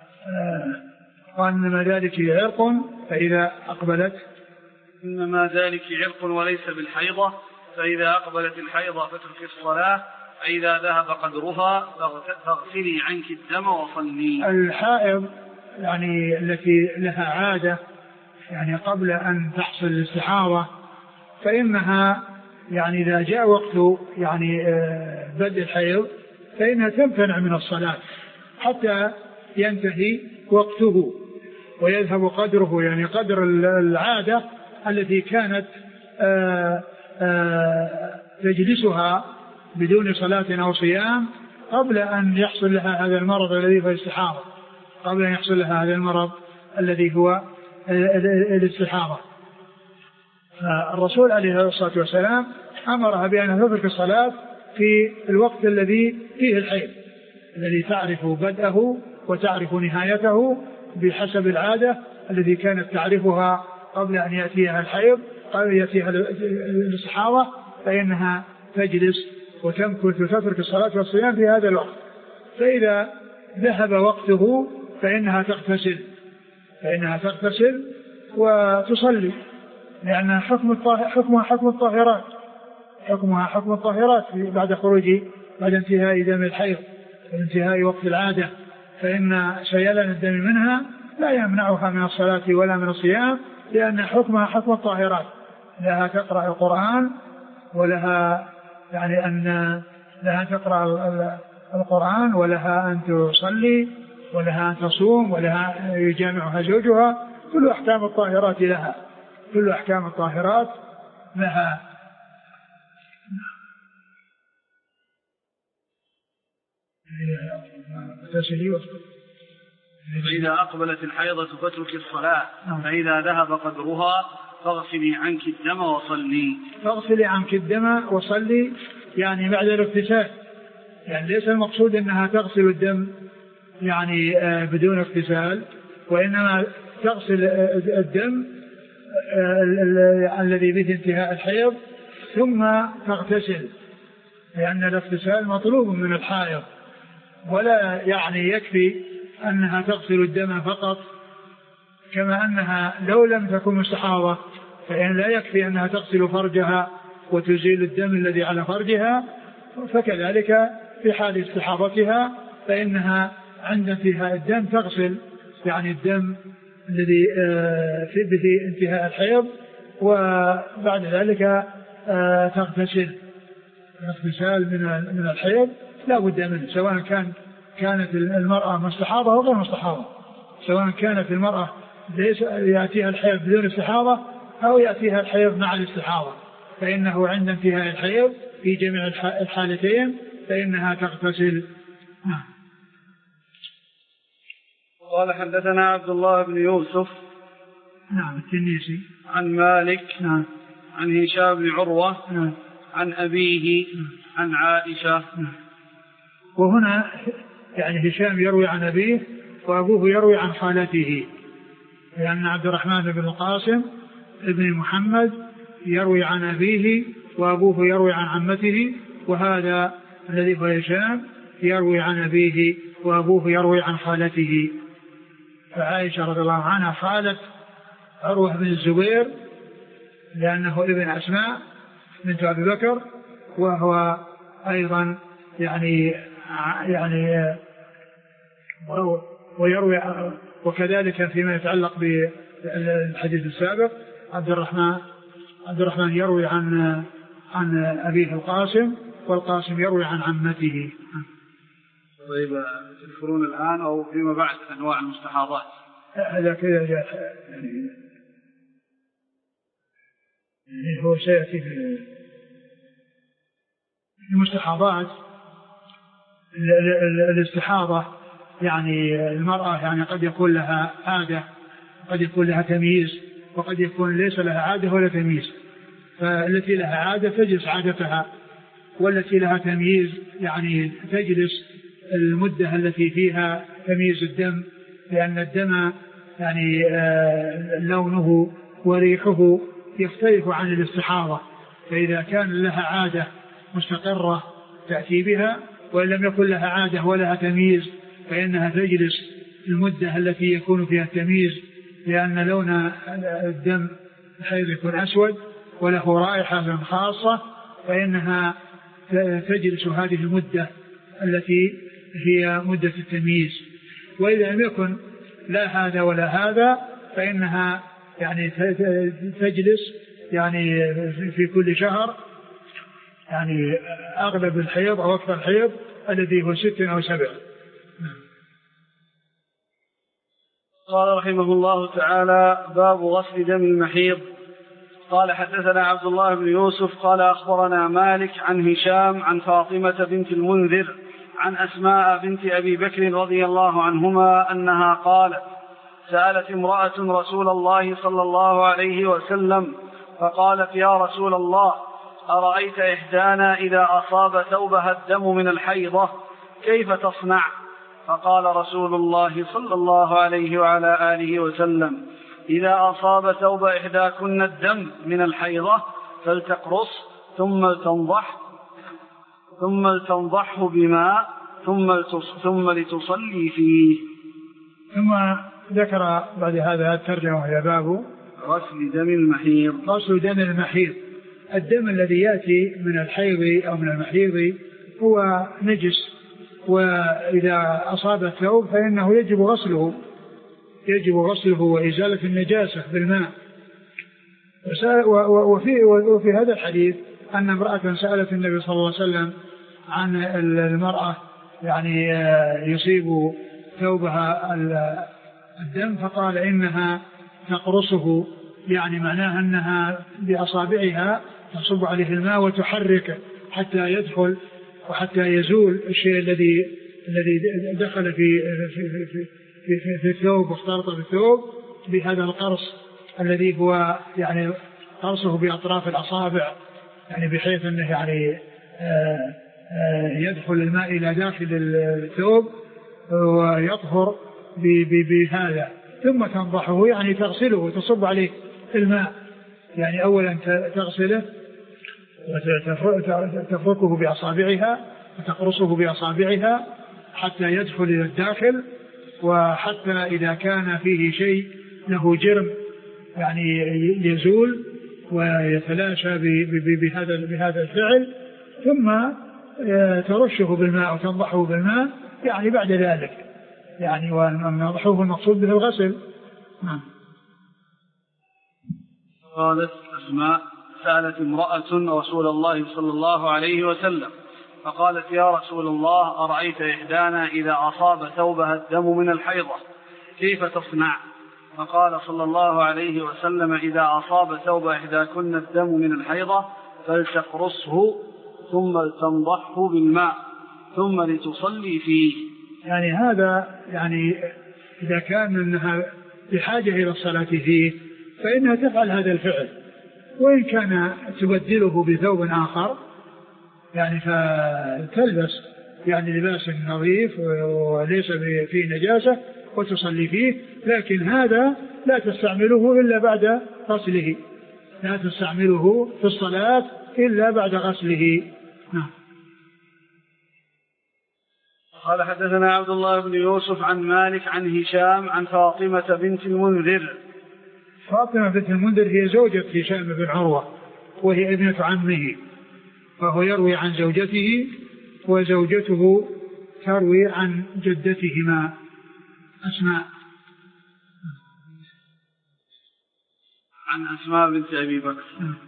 إنما ذلك عرق فإذا أقبلت إنما ذلك عرق وليس بالحيضة، فإذا أقبلت الحيضة فترك الصلاة، فإذا ذهب قدرها فاغسلي عنك الدم وصلي. الحائض يعني التي لها عادة يعني قبل أن تحصل الاستحاضة فإنها يعني إذا جاء وقت يعني بدء الحيض فإنها تمتنع من الصلاة حتى ينتهي وقته ويذهب قدره، يعني قدر العادة التي كانت آآ آآ تجلسها بدون صلاة أو صيام قبل أن يحصل لها هذا المرض الذي هو الاستحاضة، قبل أن يحصل لها هذا المرض الذي هو الاستحاضة. فالرسول عليه الصلاة والسلام أمرها بأن تترك الصلاة في الوقت الذي فيه الحيض، الذي تعرف بدءه وتعرف نهايته بحسب العادة التي كانت تعرفها قبل أن يأتيها الحيض، قبل أن يأتيها الاستحاضة، فإنها تجلس وتمكث وتترك الصلاة والصيام في هذا الوقت. فإذا ذهب وقته فإنها تغتسل فإنها تغتسل وتصلي، لأنها حكم حكمها حكم الطاهرات حكمها حكم الطاهرات بعد خروج بعد انتهاء دم الحيض وانتهاء وقت العادة، فإن سيلان الدم منها لا يمنعها من الصلاة ولا من الصيام، لأن حكمها حكم الطاهرات، لها تقرأ القرآن ولها يعني أن لها تقرأ القرآن ولها أن تصلي ولها أن تصوم ولها يجامعها زوجها، كل أحكام الطاهرات لها كل أحكام الطاهرات لها. فإذا أقبلت الحيضة فاترك الصلاة، فإذا ذهب قدرها فاغسلي عنك الدم وصلي. فاغسلي عنك الدم وصلي يعني بعد الاغتسال، يعني ليس المقصود أنها تغسل الدم يعني بدون اغتسال، وإنما تغسل الدم الذي به انتهاء الحيض ثم تغتسل، لأن الاغتسال مطلوب من الحائض، ولا يعني يكفي أنها تغسل الدم فقط، كما أنها لو لم تكن مستحاضة فإن لا يكفي أنها تغسل فرجها وتزيل الدم الذي على فرجها، فكذلك في حال استحاضتها فإنها عند انتهاء الدم تغسل يعني الدم الذي في به انتهاء الحيض، وبعد ذلك تغتسل. الاغتسال من من الحيض لا بد منه، سواء كان كانت المرأة مستحاضة أو غير مستحاضة، سواء كانت المرأة ليس يأتيها الحيض بدون استحاضة أو يأتيها الحيض مع الاستحاضة، فإنه عند انتهاء الحيض في جميع الحالتين فإنها تغتسل. قال حدثنا عبد الله بن يوسف نعم التنيسي عن مالك نعم عن هشام بن عروة نعم عن أبيه نعم عن عائشة. نعم. وهنا يعني هشام يروي عن أبيه وأبوه يروي عن خالته، لأن عبد الرحمن بن القاسم ابن محمد يروي عن أبيه وأبوه يروي عن عمته، وهذا الذي هو هشام يروي عن أبيه وأبوه يروي عن خالته. فعائشة رضي الله عنها خالت عروة بن الزبير لأنه ابن أسماء بنت أبي بكر، وهو أيضا يعني يعني ويروي. وكذلك فيما يتعلق بالحديث السابق عبد الرحمن عبد الرحمن يروي عن عن أبيه القاسم، والقاسم يروي عن عمته. طيب تذكرون الآن أو فيما بعد أنواع المستحاضات؟ هذا كذا جاء يعني يعني هو سيأتي في المستحاضات. الاستحاضة يعني المرأة يعني قد يكون لها عادة، قد يكون لها تمييز، وقد يكون ليس لها عادة ولا تمييز. فالتي لها عادة تجلس عادتها، والتي لها تمييز يعني تجلس المدة التي فيها تمييز الدم، لأن الدم يعني لونه وريحه يختلف عن الاستحاضة. فإذا كان لها عادة مستقرة تأتي بها، وإن لم يكن لها عادة ولها تمييز فإنها تجلس المدة التي يكون فيها التمييز، لأن لون الدم حيث يكون أسود وله رائحة خاصة، فإنها تجلس هذه المدة التي هي مدة التمييز. وإذا لم يكن لا هذا ولا هذا فإنها يعني تجلس يعني في كل شهر يعني أغلب الحيض أو أكثر الحيض الذي هو ست أو سبع. قال رحمه الله تعالى: باب غسل دم المحيض. قال: حدثنا عبد الله بن يوسف قال أخبرنا مالك عن هشام عن فاطمة بنت المنذر عن أسماء بنت أبي بكر رضي الله عنهما أنها قالت: سألت امرأة رسول الله صلى الله عليه وسلم فقالت: يا رسول الله، أرأيت إحدانا إذا أصاب ثوبها الدم من الحيضة كيف تصنع؟ فقال رسول الله صلى الله عليه وعلى آله وسلم: إذا أصاب ثوب إحداكن الدم من الحيضة فلتقرص ثم تنضح ثم تنضحه بماء ثم ثم لتصلي فيه. ثم ذكر بعد هذا الترجمة وهي باب غسل دم المحيض. غسل دم المحيض. الدم الذي يأتي من الحيض أو من المحيض هو نجس، وإذا أصاب الثوب فإنه يجب غسله يجب غسله وإزالة النجاسة بالماء. وفي, وفي هذا الحديث أن امرأة سألت النبي صلى الله عليه وسلم عن المرأة يعني يصيب ثوبها الدم، فقال إنها تقرصه، يعني معناها أنها بأصابعها تصب عليه الماء وتحرك حتى يدخل وحتى يزول الشيء الذي الذي دخل في في في في, في, في الثوب واختلط بالثوب بهذا القرص الذي هو يعني قرصه بأطراف الأصابع، يعني بحيث أنه يعني آآ آآ يدخل الماء إلى داخل الثوب ويطهر بهذا، ثم تنضحه يعني تغسله وتصب عليه الماء. يعني أولا تغسله وتفركه بأصابعها وتقرصه بأصابعها حتى يدخل إلى الداخل، وحتى إذا كان فيه شيء له جرم يعني يزول ويتلاشى بهذا بهذا الفعل، ثم ترشه بالماء وتنضحه بالماء يعني بعد ذلك، يعني ونضحه المقصود به الغسل. نعم. قالت أسماء: سألت امرأة رسول الله صلى الله عليه وسلم فقالت: يا رسول الله، أرأيت إحدانا إذا أصاب ثوبها الدم من الحيضة كيف تصنع؟ فقال صلى الله عليه وسلم: إذا أصاب ثوب إحداكن الدم من الحيضة فلتقرصه ثم تنضحه بالماء ثم لتصلي فيه. يعني هذا يعني إذا كان أنها بحاجة إلى الصلاة فيه فإنها تفعل هذا الفعل، وإن كان تبدله بثوب آخر يعني فتلبس يعني لباس نظيف وليس فيه نجاسة وتصلي فيه، لكن هذا لا تستعمله إلا بعد غسله، لا تستعمله في الصلاة إلا بعد غسله. نعم. قال حدثنا عبد الله بن يوسف عن مالك عن هشام عن فاطمة بنت المنذر. فاطمة بنت المنذر هي زوجة هشام بن عروة وهي ابنة عمه، فهو يروي عن زوجته وزوجته تروي عن جدتهما أسماء عن أسماء بنت أبي بكر.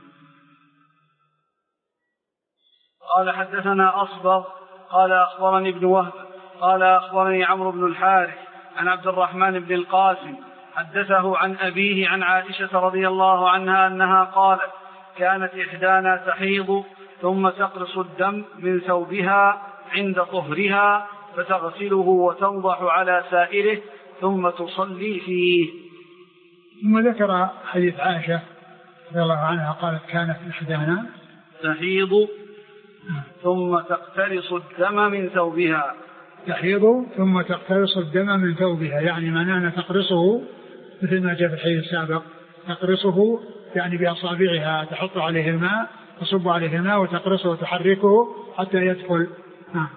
قال حدثنا أصبغ قال أخبرني ابن وهب قال أخبرني عمرو بن الحارث عن عبد الرحمن بن القاسم حدثه عن أبيه عن عائشة رضي الله عنها أنها قالت كانت إحدانا تحيض ثم تقرص الدم من ثوبها عند طهرها فتغسله وتنضح على سائره ثم تصلي فيه. ثم ذكر حديث عائشة رضي الله عنها قالت كانت إحدانا تحيض ثم تقترص الدم من ثوبها تحيض ثم تقترص الدم من ثوبها، يعني معناه تقرصه مثل ما جاء في الحديث السابق، تقرصه يعني بأصابعها تحط عليه الماء تصب عليه الماء وتقرصه وتحركه حتى يدخل. نعم.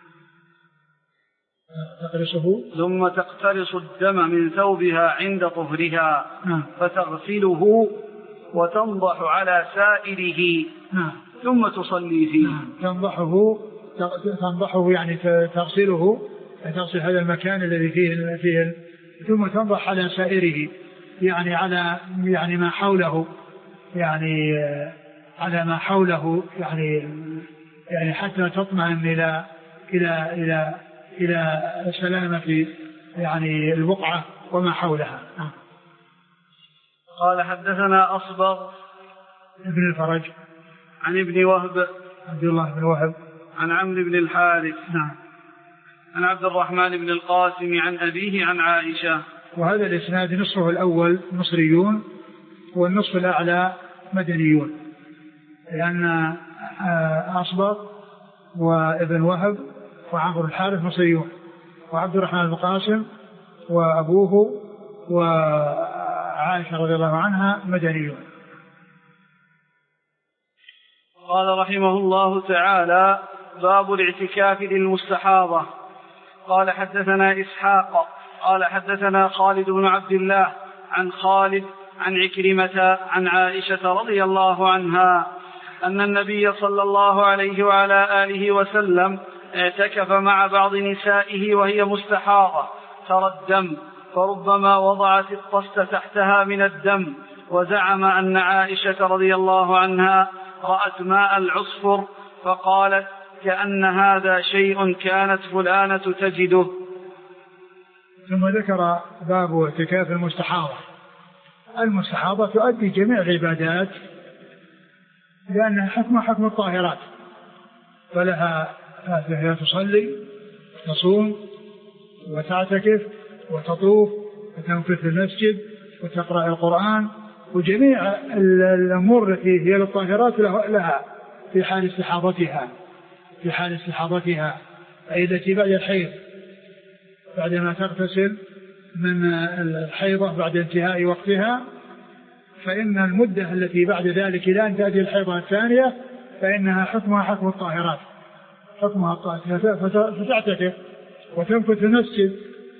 تقرصه ثم تقترص الدم من ثوبها عند طهرها نعم. فتغسله وتنضح على سائره نعم. ثم تصلي فيه. نعم. تنضحه تنضحه يعني تغسله تغسل هذا المكان الذي فيه فيه ثم تنضح على سائره، يعني على يعني ما حوله، يعني على ما حوله، يعني يعني حتى تطمئن إلى إلى إلى إلى سلامة يعني البقعة وما حولها. قال حدثنا أصبغ ابن الفرج عن ابن وهب عبد الله بن وهب عن عمرو بن الحارث نعم عن عبد الرحمن بن القاسم عن أبيه عن عائشة. وهذا الإسناد نصفه الأول مصريون والنصف الأعلى مدنيون، لأن أصبغ وابن وهب وعمرو الحارث مصريون، وعبد الرحمن بن القاسم وأبوه وعائشة رضي الله عنها مدنيون. قال رحمه الله تعالى باب الاعتكاف للمستحاضة. قال حدثنا إسحاق قال حدثنا خالد بن عبد الله عن خالد عن عكرمة عن عائشة رضي الله عنها أن النبي صلى الله عليه وعلى آله وسلم اعتكف مع بعض نسائه وهي مستحاضة ترى الدم، فربما وضعت الطست تحتها من الدم، وزعم أن عائشة رضي الله عنها رأت ماء العصفر فقالت كأن هذا شيء كانت فلانة تجده. ثم ذكر باب اعتكاف المستحاضة. المستحاضة تؤدي جميع العبادات لأنها حكم حكم الطاهرات، فلها فهي تصلي تصوم وتعتكف وتطوف وتنفث في المسجد وتقرأ القرآن، وجميع الأمور التي هي للطاهرات لها في حال استحاضتها في حال استحاضتها أي التي بعد الحيض، بعدما تغتسل من الحيضة بعد انتهاء وقتها، فإن المدة التي بعد ذلك إلى أن تأتي الحيضة الثانية فإنها حكمها حكم الطاهرات، حكمها الطاهرات، فتعتكف وتنفث في المسجد.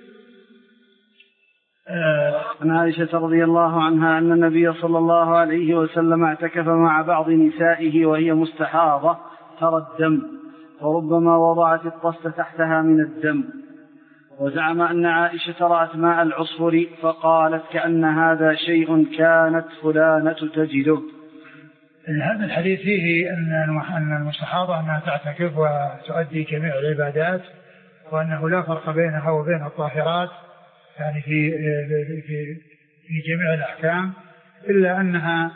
عن عائشة رضي الله عنها أن النبي صلى الله عليه وسلم اعتكف مع بعض نسائه وهي مستحاضة ترى الدم، وربما وضعت الطست تحتها من الدم، وزعم أن عائشة رأت ماء العصفر فقالت كأن هذا شيء كانت فلانة تجده. هذا الحديث فيه أن المستحاضة أنها تعتكف وتؤدي جميع العبادات، وأنه لا فرق بينها وبين الطاهرات يعني في في في جميع الأحكام، إلا أنها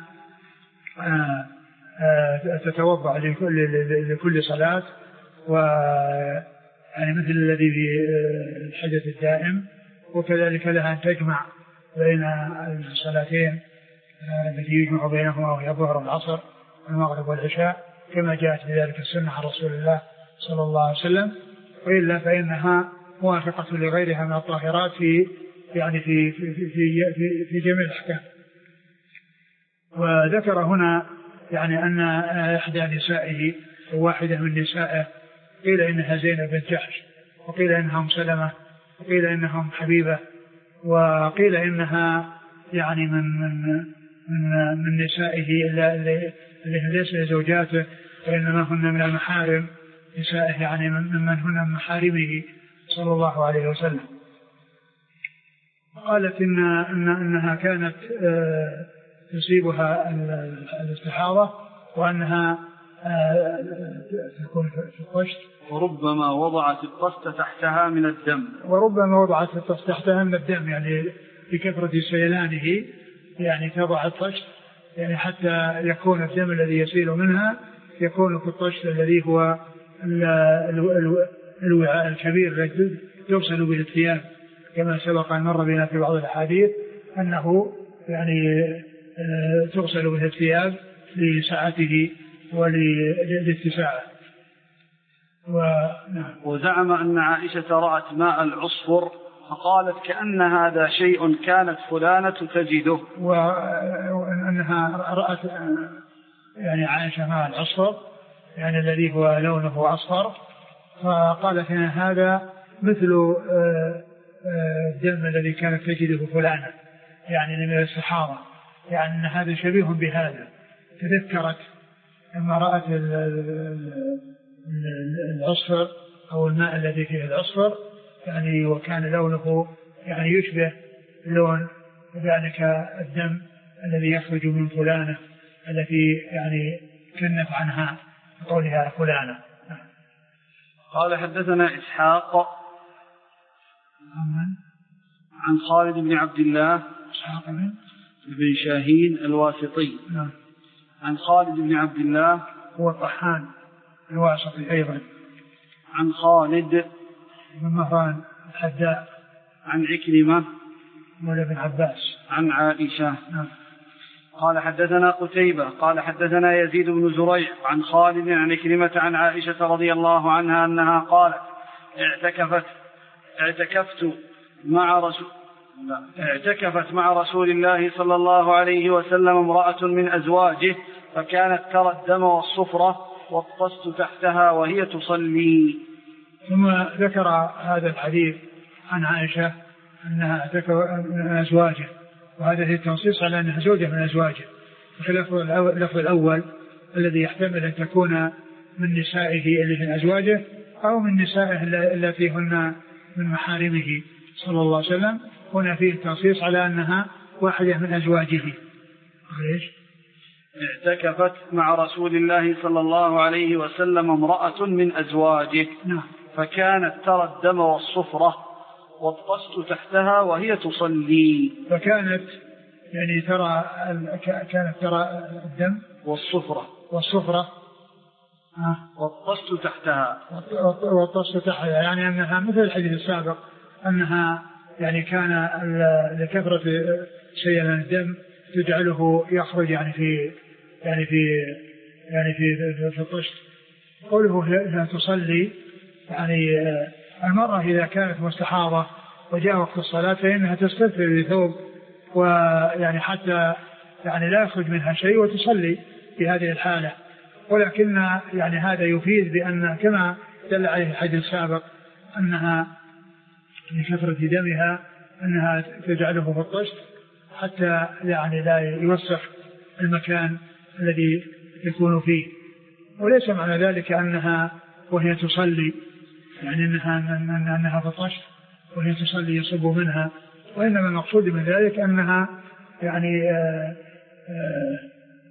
تتوضأ لكل لكل صلاة، و يعني مثل الذي في الحدث الدائم، وكذلك لها أن تجمع بين الصلاتين التي يجمع بينهما وهي الظهر والعصر والمغرب والعشاء كما جاءت بذلك السنة عن رسول الله صلى الله عليه وسلم، وإلا فإنها موافقة لغيرها من الطاهرات في يعني في في في في, في جميع الأحكام. وذكر هنا يعني أن إحدى نسائه واحدة من نسائه قيل إنها زينب بنت جحش، وقيل إنها أم سلمة، وقيل إنها أم حبيبة، وقيل إنها يعني من من من, من نسائه اللي ليس زوجاته وإنما هن من المحارم نسائه، يعني ممن هن من محارمه صلى الله عليه وسلم. قالت إن إن إنها كانت تصيبها الاستحاضة وأنها تكون في الطشت، وربما وضعت الطست تحتها من الدم وربما وضعت الطست تحتها من الدم يعني بكثرة سيلانه، يعني تضع الطشت يعني حتى يكون الدم الذي يسيل منها يكون في الطشت الذي هو الوعاء الكبير الذي يغسل به الثياب، كما سبق أن مر بنا في بعض الأحاديث أنه يعني تغسل به الثياب لسعته ولاتساعه. وزعم أن عائشة رأت ماء العصفر فقالت كأن هذا شيء كانت فلانة تجده، وأنها رأت يعني عائشة ماء العصفر يعني الذي هو لونه أصفر، فقالت إن هذا مثل الدم الذي كانت تجده فلانة يعني من الصحابة، يعني أن هذا شبيه بهذا. تذكرت لما رأت العصفر أو الماء الذي فيه العصفر يعني وكان لونه يعني يشبه لون ذلك الدم الذي يخرج من فلانة التي يعني كنت عنها قولها فلانة. قال حدثنا إسحاق عن خالد بن عبد الله إسحاق بن بن شاهين الواسطي نعم. عن خالد بن عبد الله هو طحان الواسطي أيضا. عن خالد بن مهران الحداء. عن عكرمة مولى بن عباس. عن عائشة نعم. قال حدثنا قتيبة قال حدثنا يزيد بن زريع عن خالد عن عكرمة عن عائشة رضي الله عنها أنها قالت اعتكفت اعتكفت مع رسول اعتكفت مع رسول الله صلى الله عليه وسلم امرأة من أزواجه فكانت ترى الدم والصفرة والطست تحتها وهي تصلي. ثم ذكر هذا الحديث عن عائشة أنها اعتكفت من أزواجه، وهذا هي التنصيص على أنها زوجة من أزواجه، بخلاف اللفظ الأول الذي يحتمل أن تكون من نسائه اللي من أزواجه أو من نسائه التي هن من محارمه صلى الله عليه وسلم. هنا فيه التنصيص على أنها واحدة من أزواجه. ليش؟ اعتكفت مع رسول الله صلى الله عليه وسلم امرأة من أزواجه نعم. فكانت ترى الدم والصفرة والطست تحتها وهي تصلي. فكانت يعني ترى كانت ترى الدم والصفرة والصفرة والطست تحتها والطست تحتها يعني أنها مثل الحديث السابق أنها يعني كان لكثرة سيلان الدم تجعله يخرج يعني في يعني في يعني في في, في الطشت. قوله لا تصلي يعني المرأة إذا كانت مستحاضة وجاء وقت الصلاة فإنها تستتر بثوب ويعني حتى يعني لا يخرج منها شيء وتصلي في هذه الحالة. ولكن يعني هذا يفيد بأن كما دل عليه الحديث السابق أنها لكثرة دمها أنها تجعله في الطشت حتى يعني لا يوسخ المكان الذي يكون فيه. وليس معنى ذلك أنها وهي تصلي يعني أنها, أنها في الطشت وهي تصلي يصب منها، وإنما المقصود من ذلك أنها يعني آآ آآ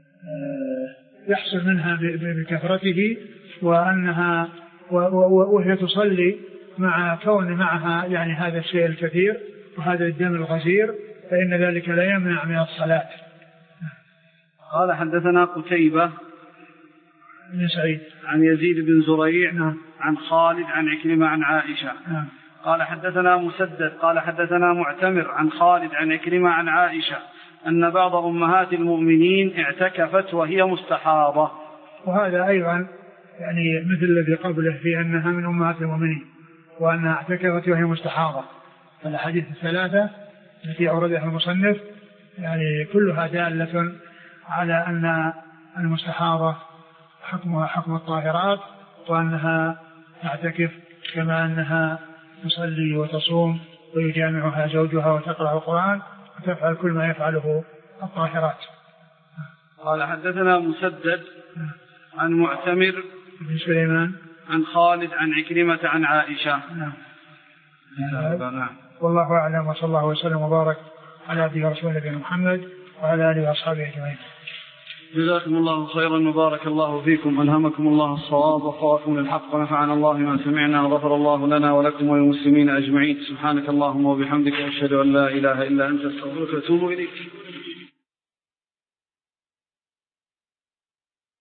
يحصل منها بكثرته، وأنها وهي تصلي مع كون معها يعني هذا الشيء الكثير وهذا الدم الغزير فإن ذلك لا يمنع من الصلاة. قال حدثنا قتيبة بن سعيد عن يزيد بن زريع نعم. عن خالد عن عكرمة عن عائشة نعم. قال حدثنا مسدد قال حدثنا معتمر عن خالد عن عكرمة عن عائشة أن بعض أمهات المؤمنين اعتكفت وهي مستحاضة. وهذا أيضا يعني مثل الذي قبله في أنها من أمهات المؤمنين وأنها اعتكفت وهي مستحاضة. فالحديث الثلاثة التي أوردها المصنف يعني كلها دالة على أن المستحاضة حكمها حكم الطاهرات وأنها تعتكف كما أنها تصلي وتصوم ويجامعها زوجها وتقرأ القرآن وتفعل كل ما يفعله الطاهرات. قال حدثنا مسدد عن معتمر بن سليمان عن خالد عن عكرمة عن عائشة. نعم. نعم. والله أعلم، وصلى الله وسلم وبارك على عبده ورسوله نبينا محمد وعلى آله وأصحابه أجمعين. جزاكم الله خيرا وبارك الله فيكم، ألهمكم الله الصواب ووفقكم للحق ونفعنا الله ما سمعنا وغفر الله لنا ولكم وللمسلمين أجمعين. سبحانك اللهم وبحمدك أشهد أن لا إله إلا أنت أستغفرك وأتوب إليك.